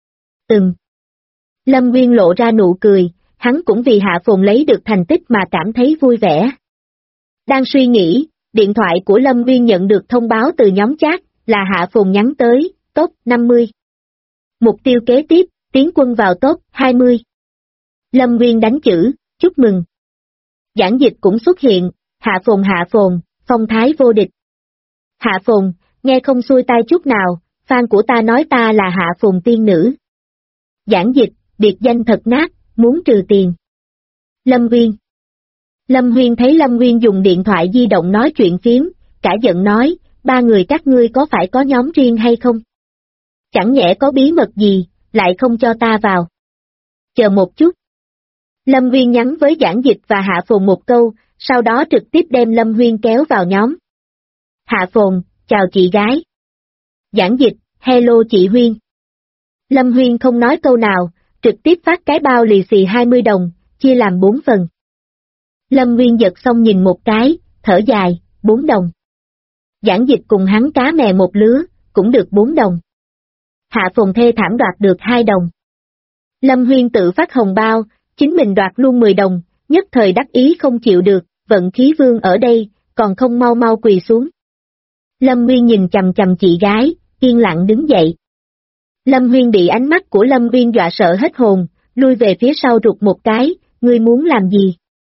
Lâm Nguyên lộ ra nụ cười, hắn cũng vì Hạ Phồn lấy được thành tích mà cảm thấy vui vẻ. Đang suy nghĩ, điện thoại của Lâm Nguyên nhận được thông báo từ nhóm chat, là Hạ Phồn nhắn tới, top 50. Mục tiêu kế tiếp, tiến quân vào top 20. Lâm Nguyên đánh chữ, chúc mừng. Giảng Dịch cũng xuất hiện, Hạ Phồn, phong thái vô địch. Hạ Phồn, nghe không xuôi tai chút nào, fan của ta nói ta là Hạ Phồn tiên nữ. Giảng Dịch, biệt danh thật nát, muốn trừ tiền. Lâm Huyên thấy Lâm Nguyên dùng điện thoại di động nói chuyện phiếm, cả giận nói, ba người các ngươi có phải có nhóm riêng hay không? Chẳng nhẽ có bí mật gì, lại không cho ta vào. Chờ một chút. Lâm Huyên nhắn với Giảng Dịch và Hạ Phồn một câu, sau đó trực tiếp đem Lâm Huyên kéo vào nhóm. Hạ Phồn, chào chị gái. Giảng Dịch, Hello chị Huyên. Lâm Huyên không nói câu nào, trực tiếp phát cái bao lì xì 20 đồng, chia làm 4 phần. Lâm Huyên giật xong nhìn một cái, thở dài, 4 đồng. Giảng Dịch cùng hắn cá mè một lứa, cũng được 4 đồng. Hạ Phồn thê thảm đoạt được 2 đồng. Lâm Huyên tự phát hồng bao, chính mình đoạt luôn 10 đồng, nhất thời đắc ý không chịu được, vận khí vương ở đây, còn không mau mau quỳ xuống. Lâm Huyên nhìn chằm chằm chị gái, yên lặng đứng dậy. Lâm Huyên bị ánh mắt của Lâm Huyên dọa sợ hết hồn, lui về phía sau rụt một cái, ngươi muốn làm gì?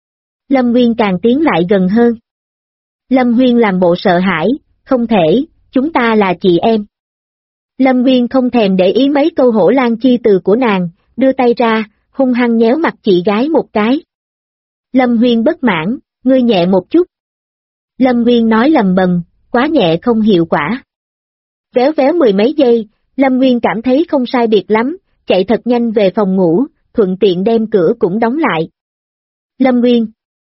Lâm Huyên càng tiến lại gần hơn. Lâm Huyên làm bộ sợ hãi, không thể, chúng ta là chị em. Lâm Huyên không thèm để ý mấy câu hổ lan chi từ của nàng, đưa tay ra, hung hăng nhéo mặt chị gái một cái. Lâm Huyên bất mãn, ngươi nhẹ một chút. Lâm Huyên nói lầm bầm, quá nhẹ không hiệu quả. Véo véo 10 mấy giây, Lâm Huyên cảm thấy không sai biệt lắm, chạy thật nhanh về phòng ngủ, thuận tiện đem cửa cũng đóng lại. Lâm Huyên,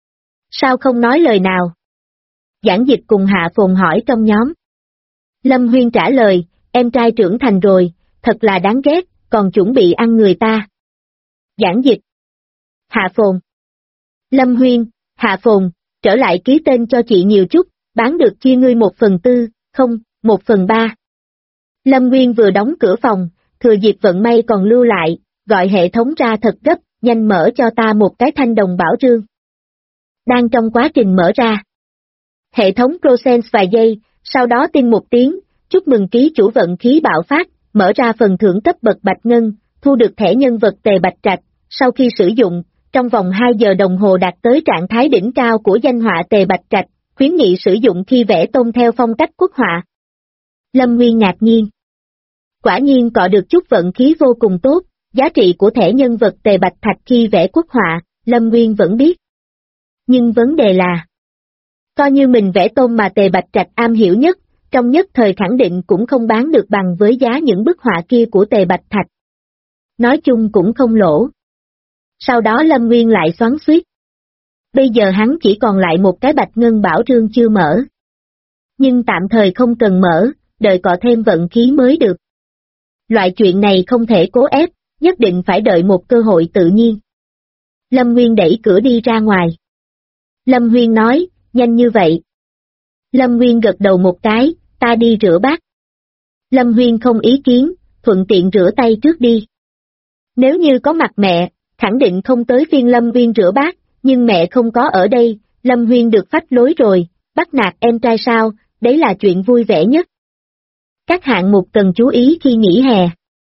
sao không nói lời nào? Giảng Dịch cùng Hạ Phồn hỏi trong nhóm. Lâm Huyên trả lời, em trai trưởng thành rồi, thật là đáng ghét, còn chuẩn bị ăn người ta. Giảng Dịch. Hạ Phồn. Lâm Huyên, Hạ Phồn, trở lại ký tên cho chị nhiều chút, bán được chia ngươi 1/4, không, 1/3. Lâm Huyên vừa đóng cửa phòng, thừa dịp vận may còn lưu lại, gọi hệ thống ra thật gấp, nhanh mở cho ta một cái thanh đồng bảo trương. Đang trong quá trình mở ra. Hệ thống process vài giây, sau đó tin một tiếng, chúc mừng ký chủ vận khí bạo phát, mở ra phần thưởng cấp bậc bạch ngân, thu được thẻ nhân vật tề bạch trạch, sau khi sử dụng, trong vòng 2 giờ đồng hồ đạt tới trạng thái đỉnh cao của danh họa tề bạch trạch, khuyến nghị sử dụng khi vẽ tôn theo phong cách quốc họa. Lâm Nguyên ngạc nhiên. Quả nhiên cọ được chút vận khí vô cùng tốt, giá trị của thẻ nhân vật tề bạch thạch khi vẽ quốc họa, Lâm Nguyên vẫn biết. Nhưng vấn đề là, coi như mình vẽ tôn mà tề bạch trạch am hiểu nhất, trong nhất thời khẳng định cũng không bán được bằng với giá những bức họa kia của tề bạch thạch. Nói chung cũng không lỗ. Sau đó Lâm Nguyên lại xoắn xuýt. Bây giờ hắn chỉ còn lại một cái bạch ngân bảo trương chưa mở. Nhưng tạm thời không cần mở, đợi cọ thêm vận khí mới được. Loại chuyện này không thể cố ép, nhất định phải đợi một cơ hội tự nhiên. Lâm Nguyên đẩy cửa đi ra ngoài. Lâm Huyên nói, nhanh như vậy. Lâm Nguyên gật đầu một cái, ta đi rửa bát. Lâm Huyên không ý kiến, thuận tiện rửa tay trước đi. Nếu như có mặt mẹ, khẳng định không tới phiên Lâm Huyên rửa bát, nhưng mẹ không có ở đây, Lâm Huyên được phách lối rồi, bắt nạt em trai sao, đấy là chuyện vui vẻ nhất. Các hạng mục cần chú ý khi nghỉ hè.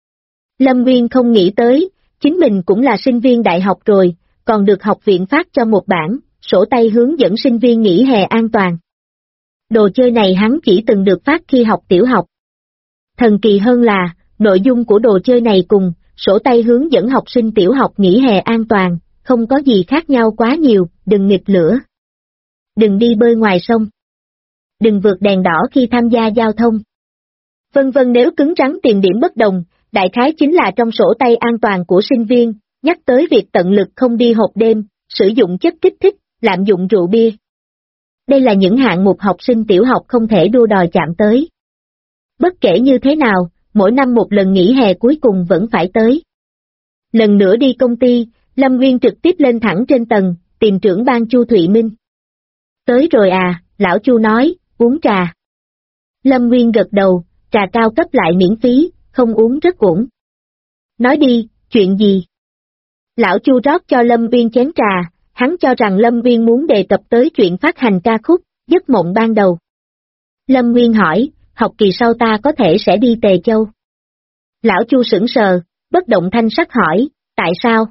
Lâm Huyên không nghĩ tới, chính mình cũng là sinh viên đại học rồi, còn được học viện phát cho một bản, sổ tay hướng dẫn sinh viên nghỉ hè an toàn. Đồ chơi này hắn chỉ từng được phát khi học tiểu học. Thần kỳ hơn là, nội dung của đồ chơi này cùng, sổ tay hướng dẫn học sinh tiểu học nghỉ hè an toàn, không có gì khác nhau quá nhiều, đừng nghịch lửa. Đừng đi bơi ngoài sông. Đừng vượt đèn đỏ khi tham gia giao thông. Vân vân, nếu cứng rắn tìm điểm bất đồng, đại khái chính là trong sổ tay an toàn của sinh viên, nhắc tới việc tận lực không đi hộp đêm, sử dụng chất kích thích, lạm dụng rượu bia. Đây là những hạng mục học sinh tiểu học không thể đua đòi chạm tới. Bất kể như thế nào, mỗi năm một lần nghỉ hè cuối cùng vẫn phải tới. Lần nữa đi công ty, Lâm Nguyên trực tiếp lên thẳng trên tầng, tìm trưởng ban Chu Thụy Minh. Tới rồi à, lão Chu nói, uống trà. Lâm Nguyên gật đầu, trà cao cấp lại miễn phí, không uống rất uổng. Nói đi, chuyện gì? Lão Chu rót cho Lâm Nguyên chén trà, hắn cho rằng Lâm Nguyên muốn đề cập tới chuyện phát hành ca khúc, giấc mộng ban đầu. Lâm Nguyên hỏi, học kỳ sau ta có thể sẽ đi Tề Châu. Lão Chu sững sờ, bất động thanh sắc hỏi, tại sao?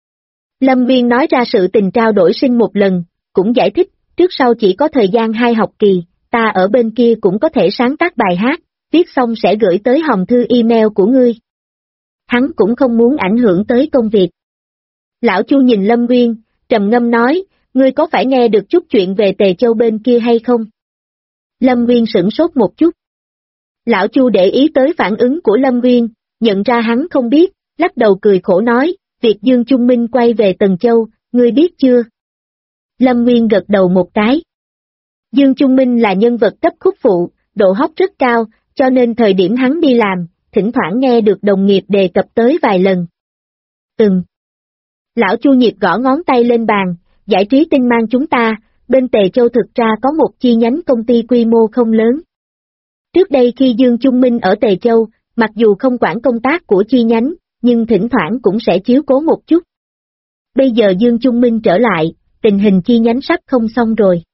Lâm Nguyên nói ra sự tình trao đổi sinh một lần, cũng giải thích, trước sau chỉ có thời gian 2 học kỳ, ta ở bên kia cũng có thể sáng tác bài hát, viết xong sẽ gửi tới hòm thư email của ngươi. Hắn cũng không muốn ảnh hưởng tới công việc. Lão Chu nhìn Lâm Nguyên, trầm ngâm nói, ngươi có phải nghe được chút chuyện về Tề Châu bên kia hay không? Lâm Nguyên sửng sốt một chút. Lão Chu để ý tới phản ứng của Lâm Nguyên, nhận ra hắn không biết, lắc đầu cười khổ nói, việc Dương Trung Minh quay về Tần Châu, ngươi biết chưa? Lâm Nguyên gật đầu một cái. Dương Trung Minh là nhân vật cấp khúc phụ, độ hot rất cao, cho nên thời điểm hắn đi làm, thỉnh thoảng nghe được đồng nghiệp đề cập tới vài lần. Lão Chu nhịp gõ ngón tay lên bàn, giải trí tinh mang chúng ta, bên Tề Châu thực ra có một chi nhánh công ty quy mô không lớn. Trước đây khi Dương Trung Minh ở Tề Châu, mặc dù không quản công tác của chi nhánh, nhưng thỉnh thoảng cũng sẽ chiếu cố một chút. Bây giờ Dương Trung Minh trở lại, tình hình chi nhánh sắp không xong rồi.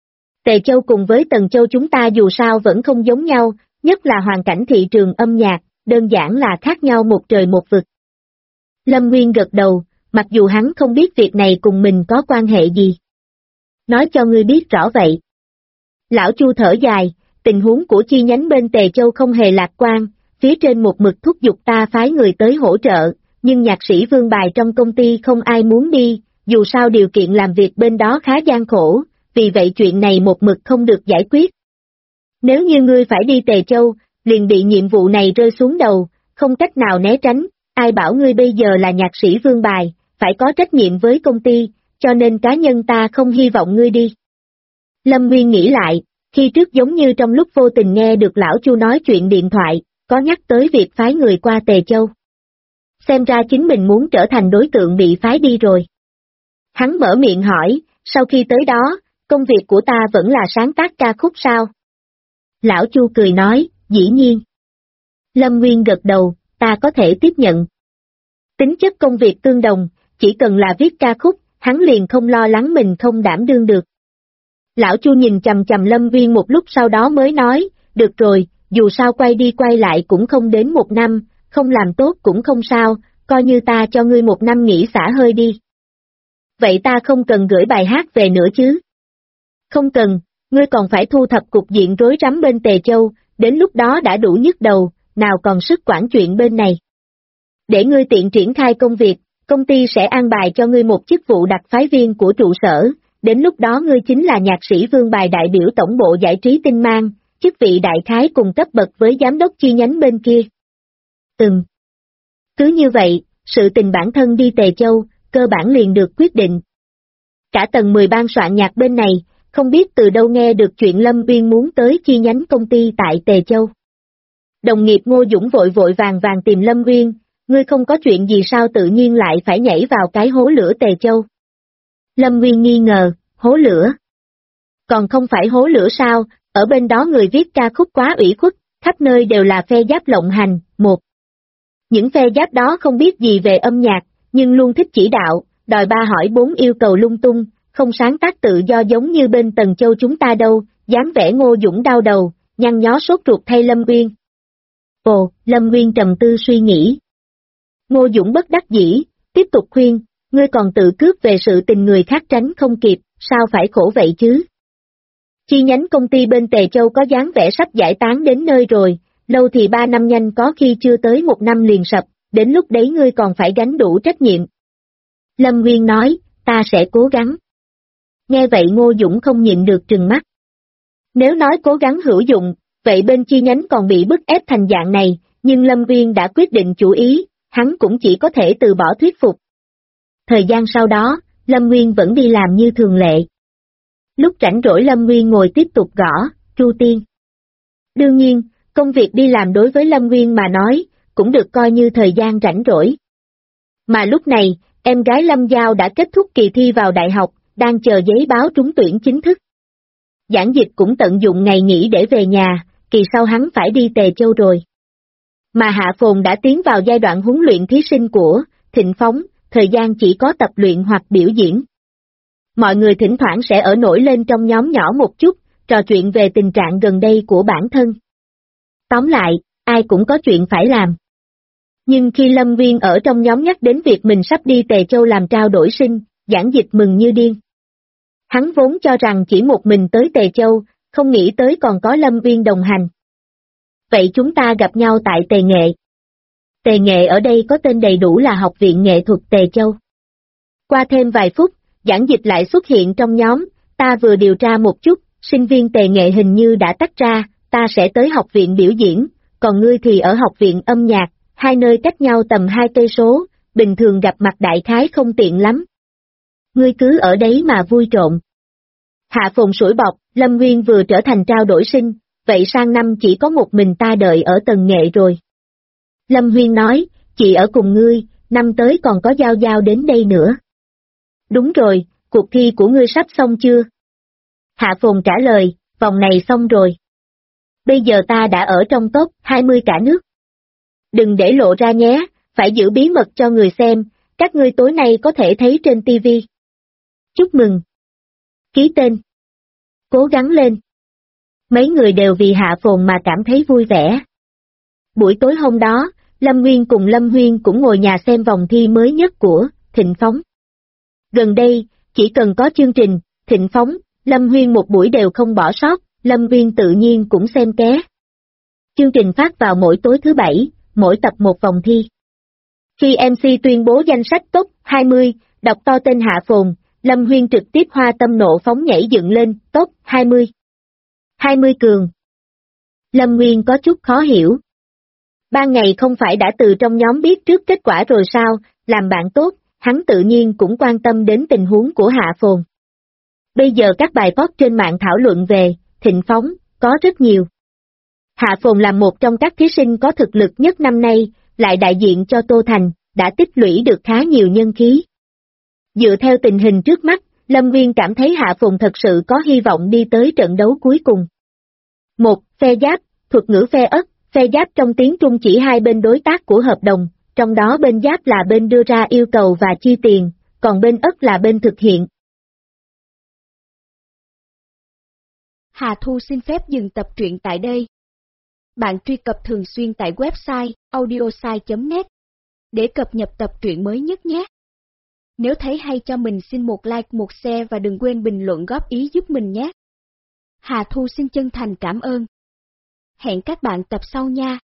Tề Châu cùng với Tần Châu chúng ta dù sao vẫn không giống nhau, nhất là hoàn cảnh thị trường âm nhạc, đơn giản là khác nhau một trời một vực. Lâm Nguyên gật đầu, mặc dù hắn không biết việc này cùng mình có quan hệ gì. Nói cho ngươi biết rõ vậy. Lão Chu thở dài, tình huống của chi nhánh bên Tề Châu không hề lạc quan, phía trên một mực thúc giục ta phái người tới hỗ trợ, nhưng nhạc sĩ Vương Bài trong công ty không ai muốn đi, dù sao điều kiện làm việc bên đó khá gian khổ, vì vậy chuyện này một mực không được giải quyết. Nếu như ngươi phải đi Tề Châu, liền bị nhiệm vụ này rơi xuống đầu, không cách nào né tránh, ai bảo ngươi bây giờ là nhạc sĩ Vương Bài, phải có trách nhiệm với công ty, cho nên cá nhân ta không hy vọng ngươi đi. Lâm Nguyên nghĩ lại, khi trước giống như trong lúc vô tình nghe được lão Chu nói chuyện điện thoại, có nhắc tới việc phái người qua Tề Châu. Xem ra chính mình muốn trở thành đối tượng bị phái đi rồi. Hắn mở miệng hỏi, sau khi tới đó, công việc của ta vẫn là sáng tác ca khúc sao? Lão Chu cười nói, dĩ nhiên. Lâm Nguyên gật đầu, ta có thể tiếp nhận. Tính chất công việc tương đồng, chỉ cần là viết ca khúc, hắn liền không lo lắng mình không đảm đương được. Lão Chu nhìn chằm chằm Lâm Nguyên một lúc sau đó mới nói, được rồi, dù sao quay đi quay lại cũng không đến 1 năm, không làm tốt cũng không sao, coi như ta cho ngươi 1 năm nghỉ xả hơi đi. Vậy ta không cần gửi bài hát về nữa chứ? Không cần, ngươi còn phải thu thập cục diện rối rắm bên Tề Châu, đến lúc đó đã đủ nhức đầu, nào còn sức quản chuyện bên này. Để ngươi tiện triển khai công việc, công ty sẽ an bài cho ngươi một chức vụ đặc phái viên của trụ sở, đến lúc đó ngươi chính là nhạc sĩ Vương Bài đại biểu tổng bộ giải trí Tinh Mang, chức vị đại khái cùng cấp bậc với giám đốc chi nhánh bên kia. Cứ như vậy, sự tình bản thân đi Tề Châu, cơ bản liền được quyết định. Cả tầng 10 ban soạn nhạc bên này, không biết từ đâu nghe được chuyện Lâm Uyên muốn tới chi nhánh công ty tại Tề Châu. Đồng nghiệp Ngô Dũng vội vội vàng vàng tìm Lâm Uyên, ngươi không có chuyện gì sao tự nhiên lại phải nhảy vào cái hố lửa Tề Châu. Lâm Uyên nghi ngờ, hố lửa? Còn không phải hố lửa sao, ở bên đó người viết ca khúc quá ủy khuất, khắp nơi đều là phe giáp lộng hành, những phe giáp đó không biết gì về âm nhạc, nhưng luôn thích chỉ đạo, đòi 3 hỏi 4 yêu cầu lung tung, không sáng tác tự do giống như bên Tần Châu chúng ta đâu, dáng vẻ Ngô Dũng đau đầu, nhăn nhó sốt ruột thay Lâm Uyên. Ồ, Lâm Uyên trầm tư suy nghĩ. Ngô Dũng bất đắc dĩ, tiếp tục khuyên, ngươi còn tự cướp về sự tình người khác tránh không kịp, sao phải khổ vậy chứ? Chi nhánh công ty bên Tề Châu có dáng vẻ sắp giải tán đến nơi rồi, lâu thì 3 năm nhanh có khi chưa tới 1 năm liền sập, đến lúc đấy ngươi còn phải gánh đủ trách nhiệm. Lâm Nguyên nói, ta sẽ cố gắng. Nghe vậy Ngô Dũng không nhịn được trừng mắt. Nếu nói cố gắng hữu dụng, vậy bên chi nhánh còn bị bức ép thành dạng này, nhưng Lâm Nguyên đã quyết định chủ ý, hắn cũng chỉ có thể từ bỏ thuyết phục. Thời gian sau đó, Lâm Nguyên vẫn đi làm như thường lệ. Lúc rảnh rỗi Lâm Nguyên ngồi tiếp tục gõ, Chu Tiên. Đương nhiên, công việc đi làm đối với Lâm Nguyên mà nói, cũng được coi như thời gian rảnh rỗi. Mà lúc này, em gái Lâm Giao đã kết thúc kỳ thi vào đại học, đang chờ giấy báo trúng tuyển chính thức. Giảng Dịch cũng tận dụng ngày nghỉ để về nhà, kỳ sau hắn phải đi Tề Châu rồi. Mà Hạ Phồn đã tiến vào giai đoạn huấn luyện thí sinh của Thịnh Phóng, thời gian chỉ có tập luyện hoặc biểu diễn. Mọi người thỉnh thoảng sẽ ở nổi lên trong nhóm nhỏ một chút, trò chuyện về tình trạng gần đây của bản thân. Tóm lại, ai cũng có chuyện phải làm. Nhưng khi Lâm Nguyên ở trong nhóm nhắc đến việc mình sắp đi Tề Châu làm trao đổi sinh, Giảng Dịch mừng như điên. Hắn vốn cho rằng chỉ một mình tới Tề Châu, không nghĩ tới còn có Lâm Nguyên đồng hành. Vậy chúng ta gặp nhau tại Tề Nghệ. Tề Nghệ ở đây có tên đầy đủ là Học viện Nghệ thuật Tề Châu. Qua thêm vài phút, Giảng Dịch lại xuất hiện trong nhóm, ta vừa điều tra một chút, sinh viên Tề Nghệ hình như đã tách ra, ta sẽ tới học viện biểu diễn, còn ngươi thì ở học viện âm nhạc, hai nơi cách nhau tầm 2 cây số, bình thường gặp mặt đại khái không tiện lắm. Ngươi cứ ở đấy mà vui trộn. Hạ Phồn sủi bọt, Lâm Nguyên vừa trở thành trao đổi sinh, vậy sang năm chỉ có một mình ta đợi ở Tần Nghệ rồi. Lâm Huyên nói, chị ở cùng ngươi, năm tới còn có Giao Giao đến đây nữa. Đúng rồi, cuộc thi của ngươi sắp xong chưa? Hạ Phồn trả lời, vòng này xong rồi. Bây giờ ta đã ở trong top 20 cả nước. Đừng để lộ ra nhé, phải giữ bí mật cho người xem, các ngươi tối nay có thể thấy trên TV. Chúc mừng. Ký tên. Cố gắng lên. Mấy người đều vì Hạ Phồn mà cảm thấy vui vẻ. Buổi tối hôm đó, Lâm Nguyên cùng Lâm Huyên cũng ngồi nhà xem vòng thi mới nhất của Thịnh Phóng. Gần đây, chỉ cần có chương trình, Thịnh Phóng, Lâm Huyên một buổi đều không bỏ sót, Lâm Nguyên tự nhiên cũng xem ké. Chương trình phát vào mỗi tối thứ Bảy, mỗi tập một vòng thi. Khi MC tuyên bố danh sách top 20, đọc to tên Hạ Phồn, Lâm Huyên trực tiếp hoa tâm nộ phóng nhảy dựng lên, top 20. 20 cường. Lâm Nguyên có chút khó hiểu. Ban ngày không phải đã từ trong nhóm biết trước kết quả rồi sao, làm bạn tốt, hắn tự nhiên cũng quan tâm đến tình huống của Hạ Phồn. Bây giờ các bài post trên mạng thảo luận về Thịnh Phóng, có rất nhiều. Hạ Phồn là một trong các thí sinh có thực lực nhất năm nay, lại đại diện cho Tô Thành, đã tích lũy được khá nhiều nhân khí. Dựa theo tình hình trước mắt, Lâm Nguyên cảm thấy Hạ Phồn thật sự có hy vọng đi tới trận đấu cuối cùng. Một, phe giáp, thuật ngữ phe ất, phe giáp trong tiếng Trung chỉ hai bên đối tác của hợp đồng, trong đó bên giáp là bên đưa ra yêu cầu và chi tiền, còn bên ất là bên thực hiện. Hà Thu xin phép dừng tập truyện tại đây. Bạn truy cập thường xuyên tại website audiosai.net để cập nhật tập truyện mới nhất nhé. Nếu thấy hay cho mình xin một like, một share và đừng quên bình luận góp ý giúp mình nhé. Hà Thu xin chân thành cảm ơn. Hẹn các bạn tập sau nha.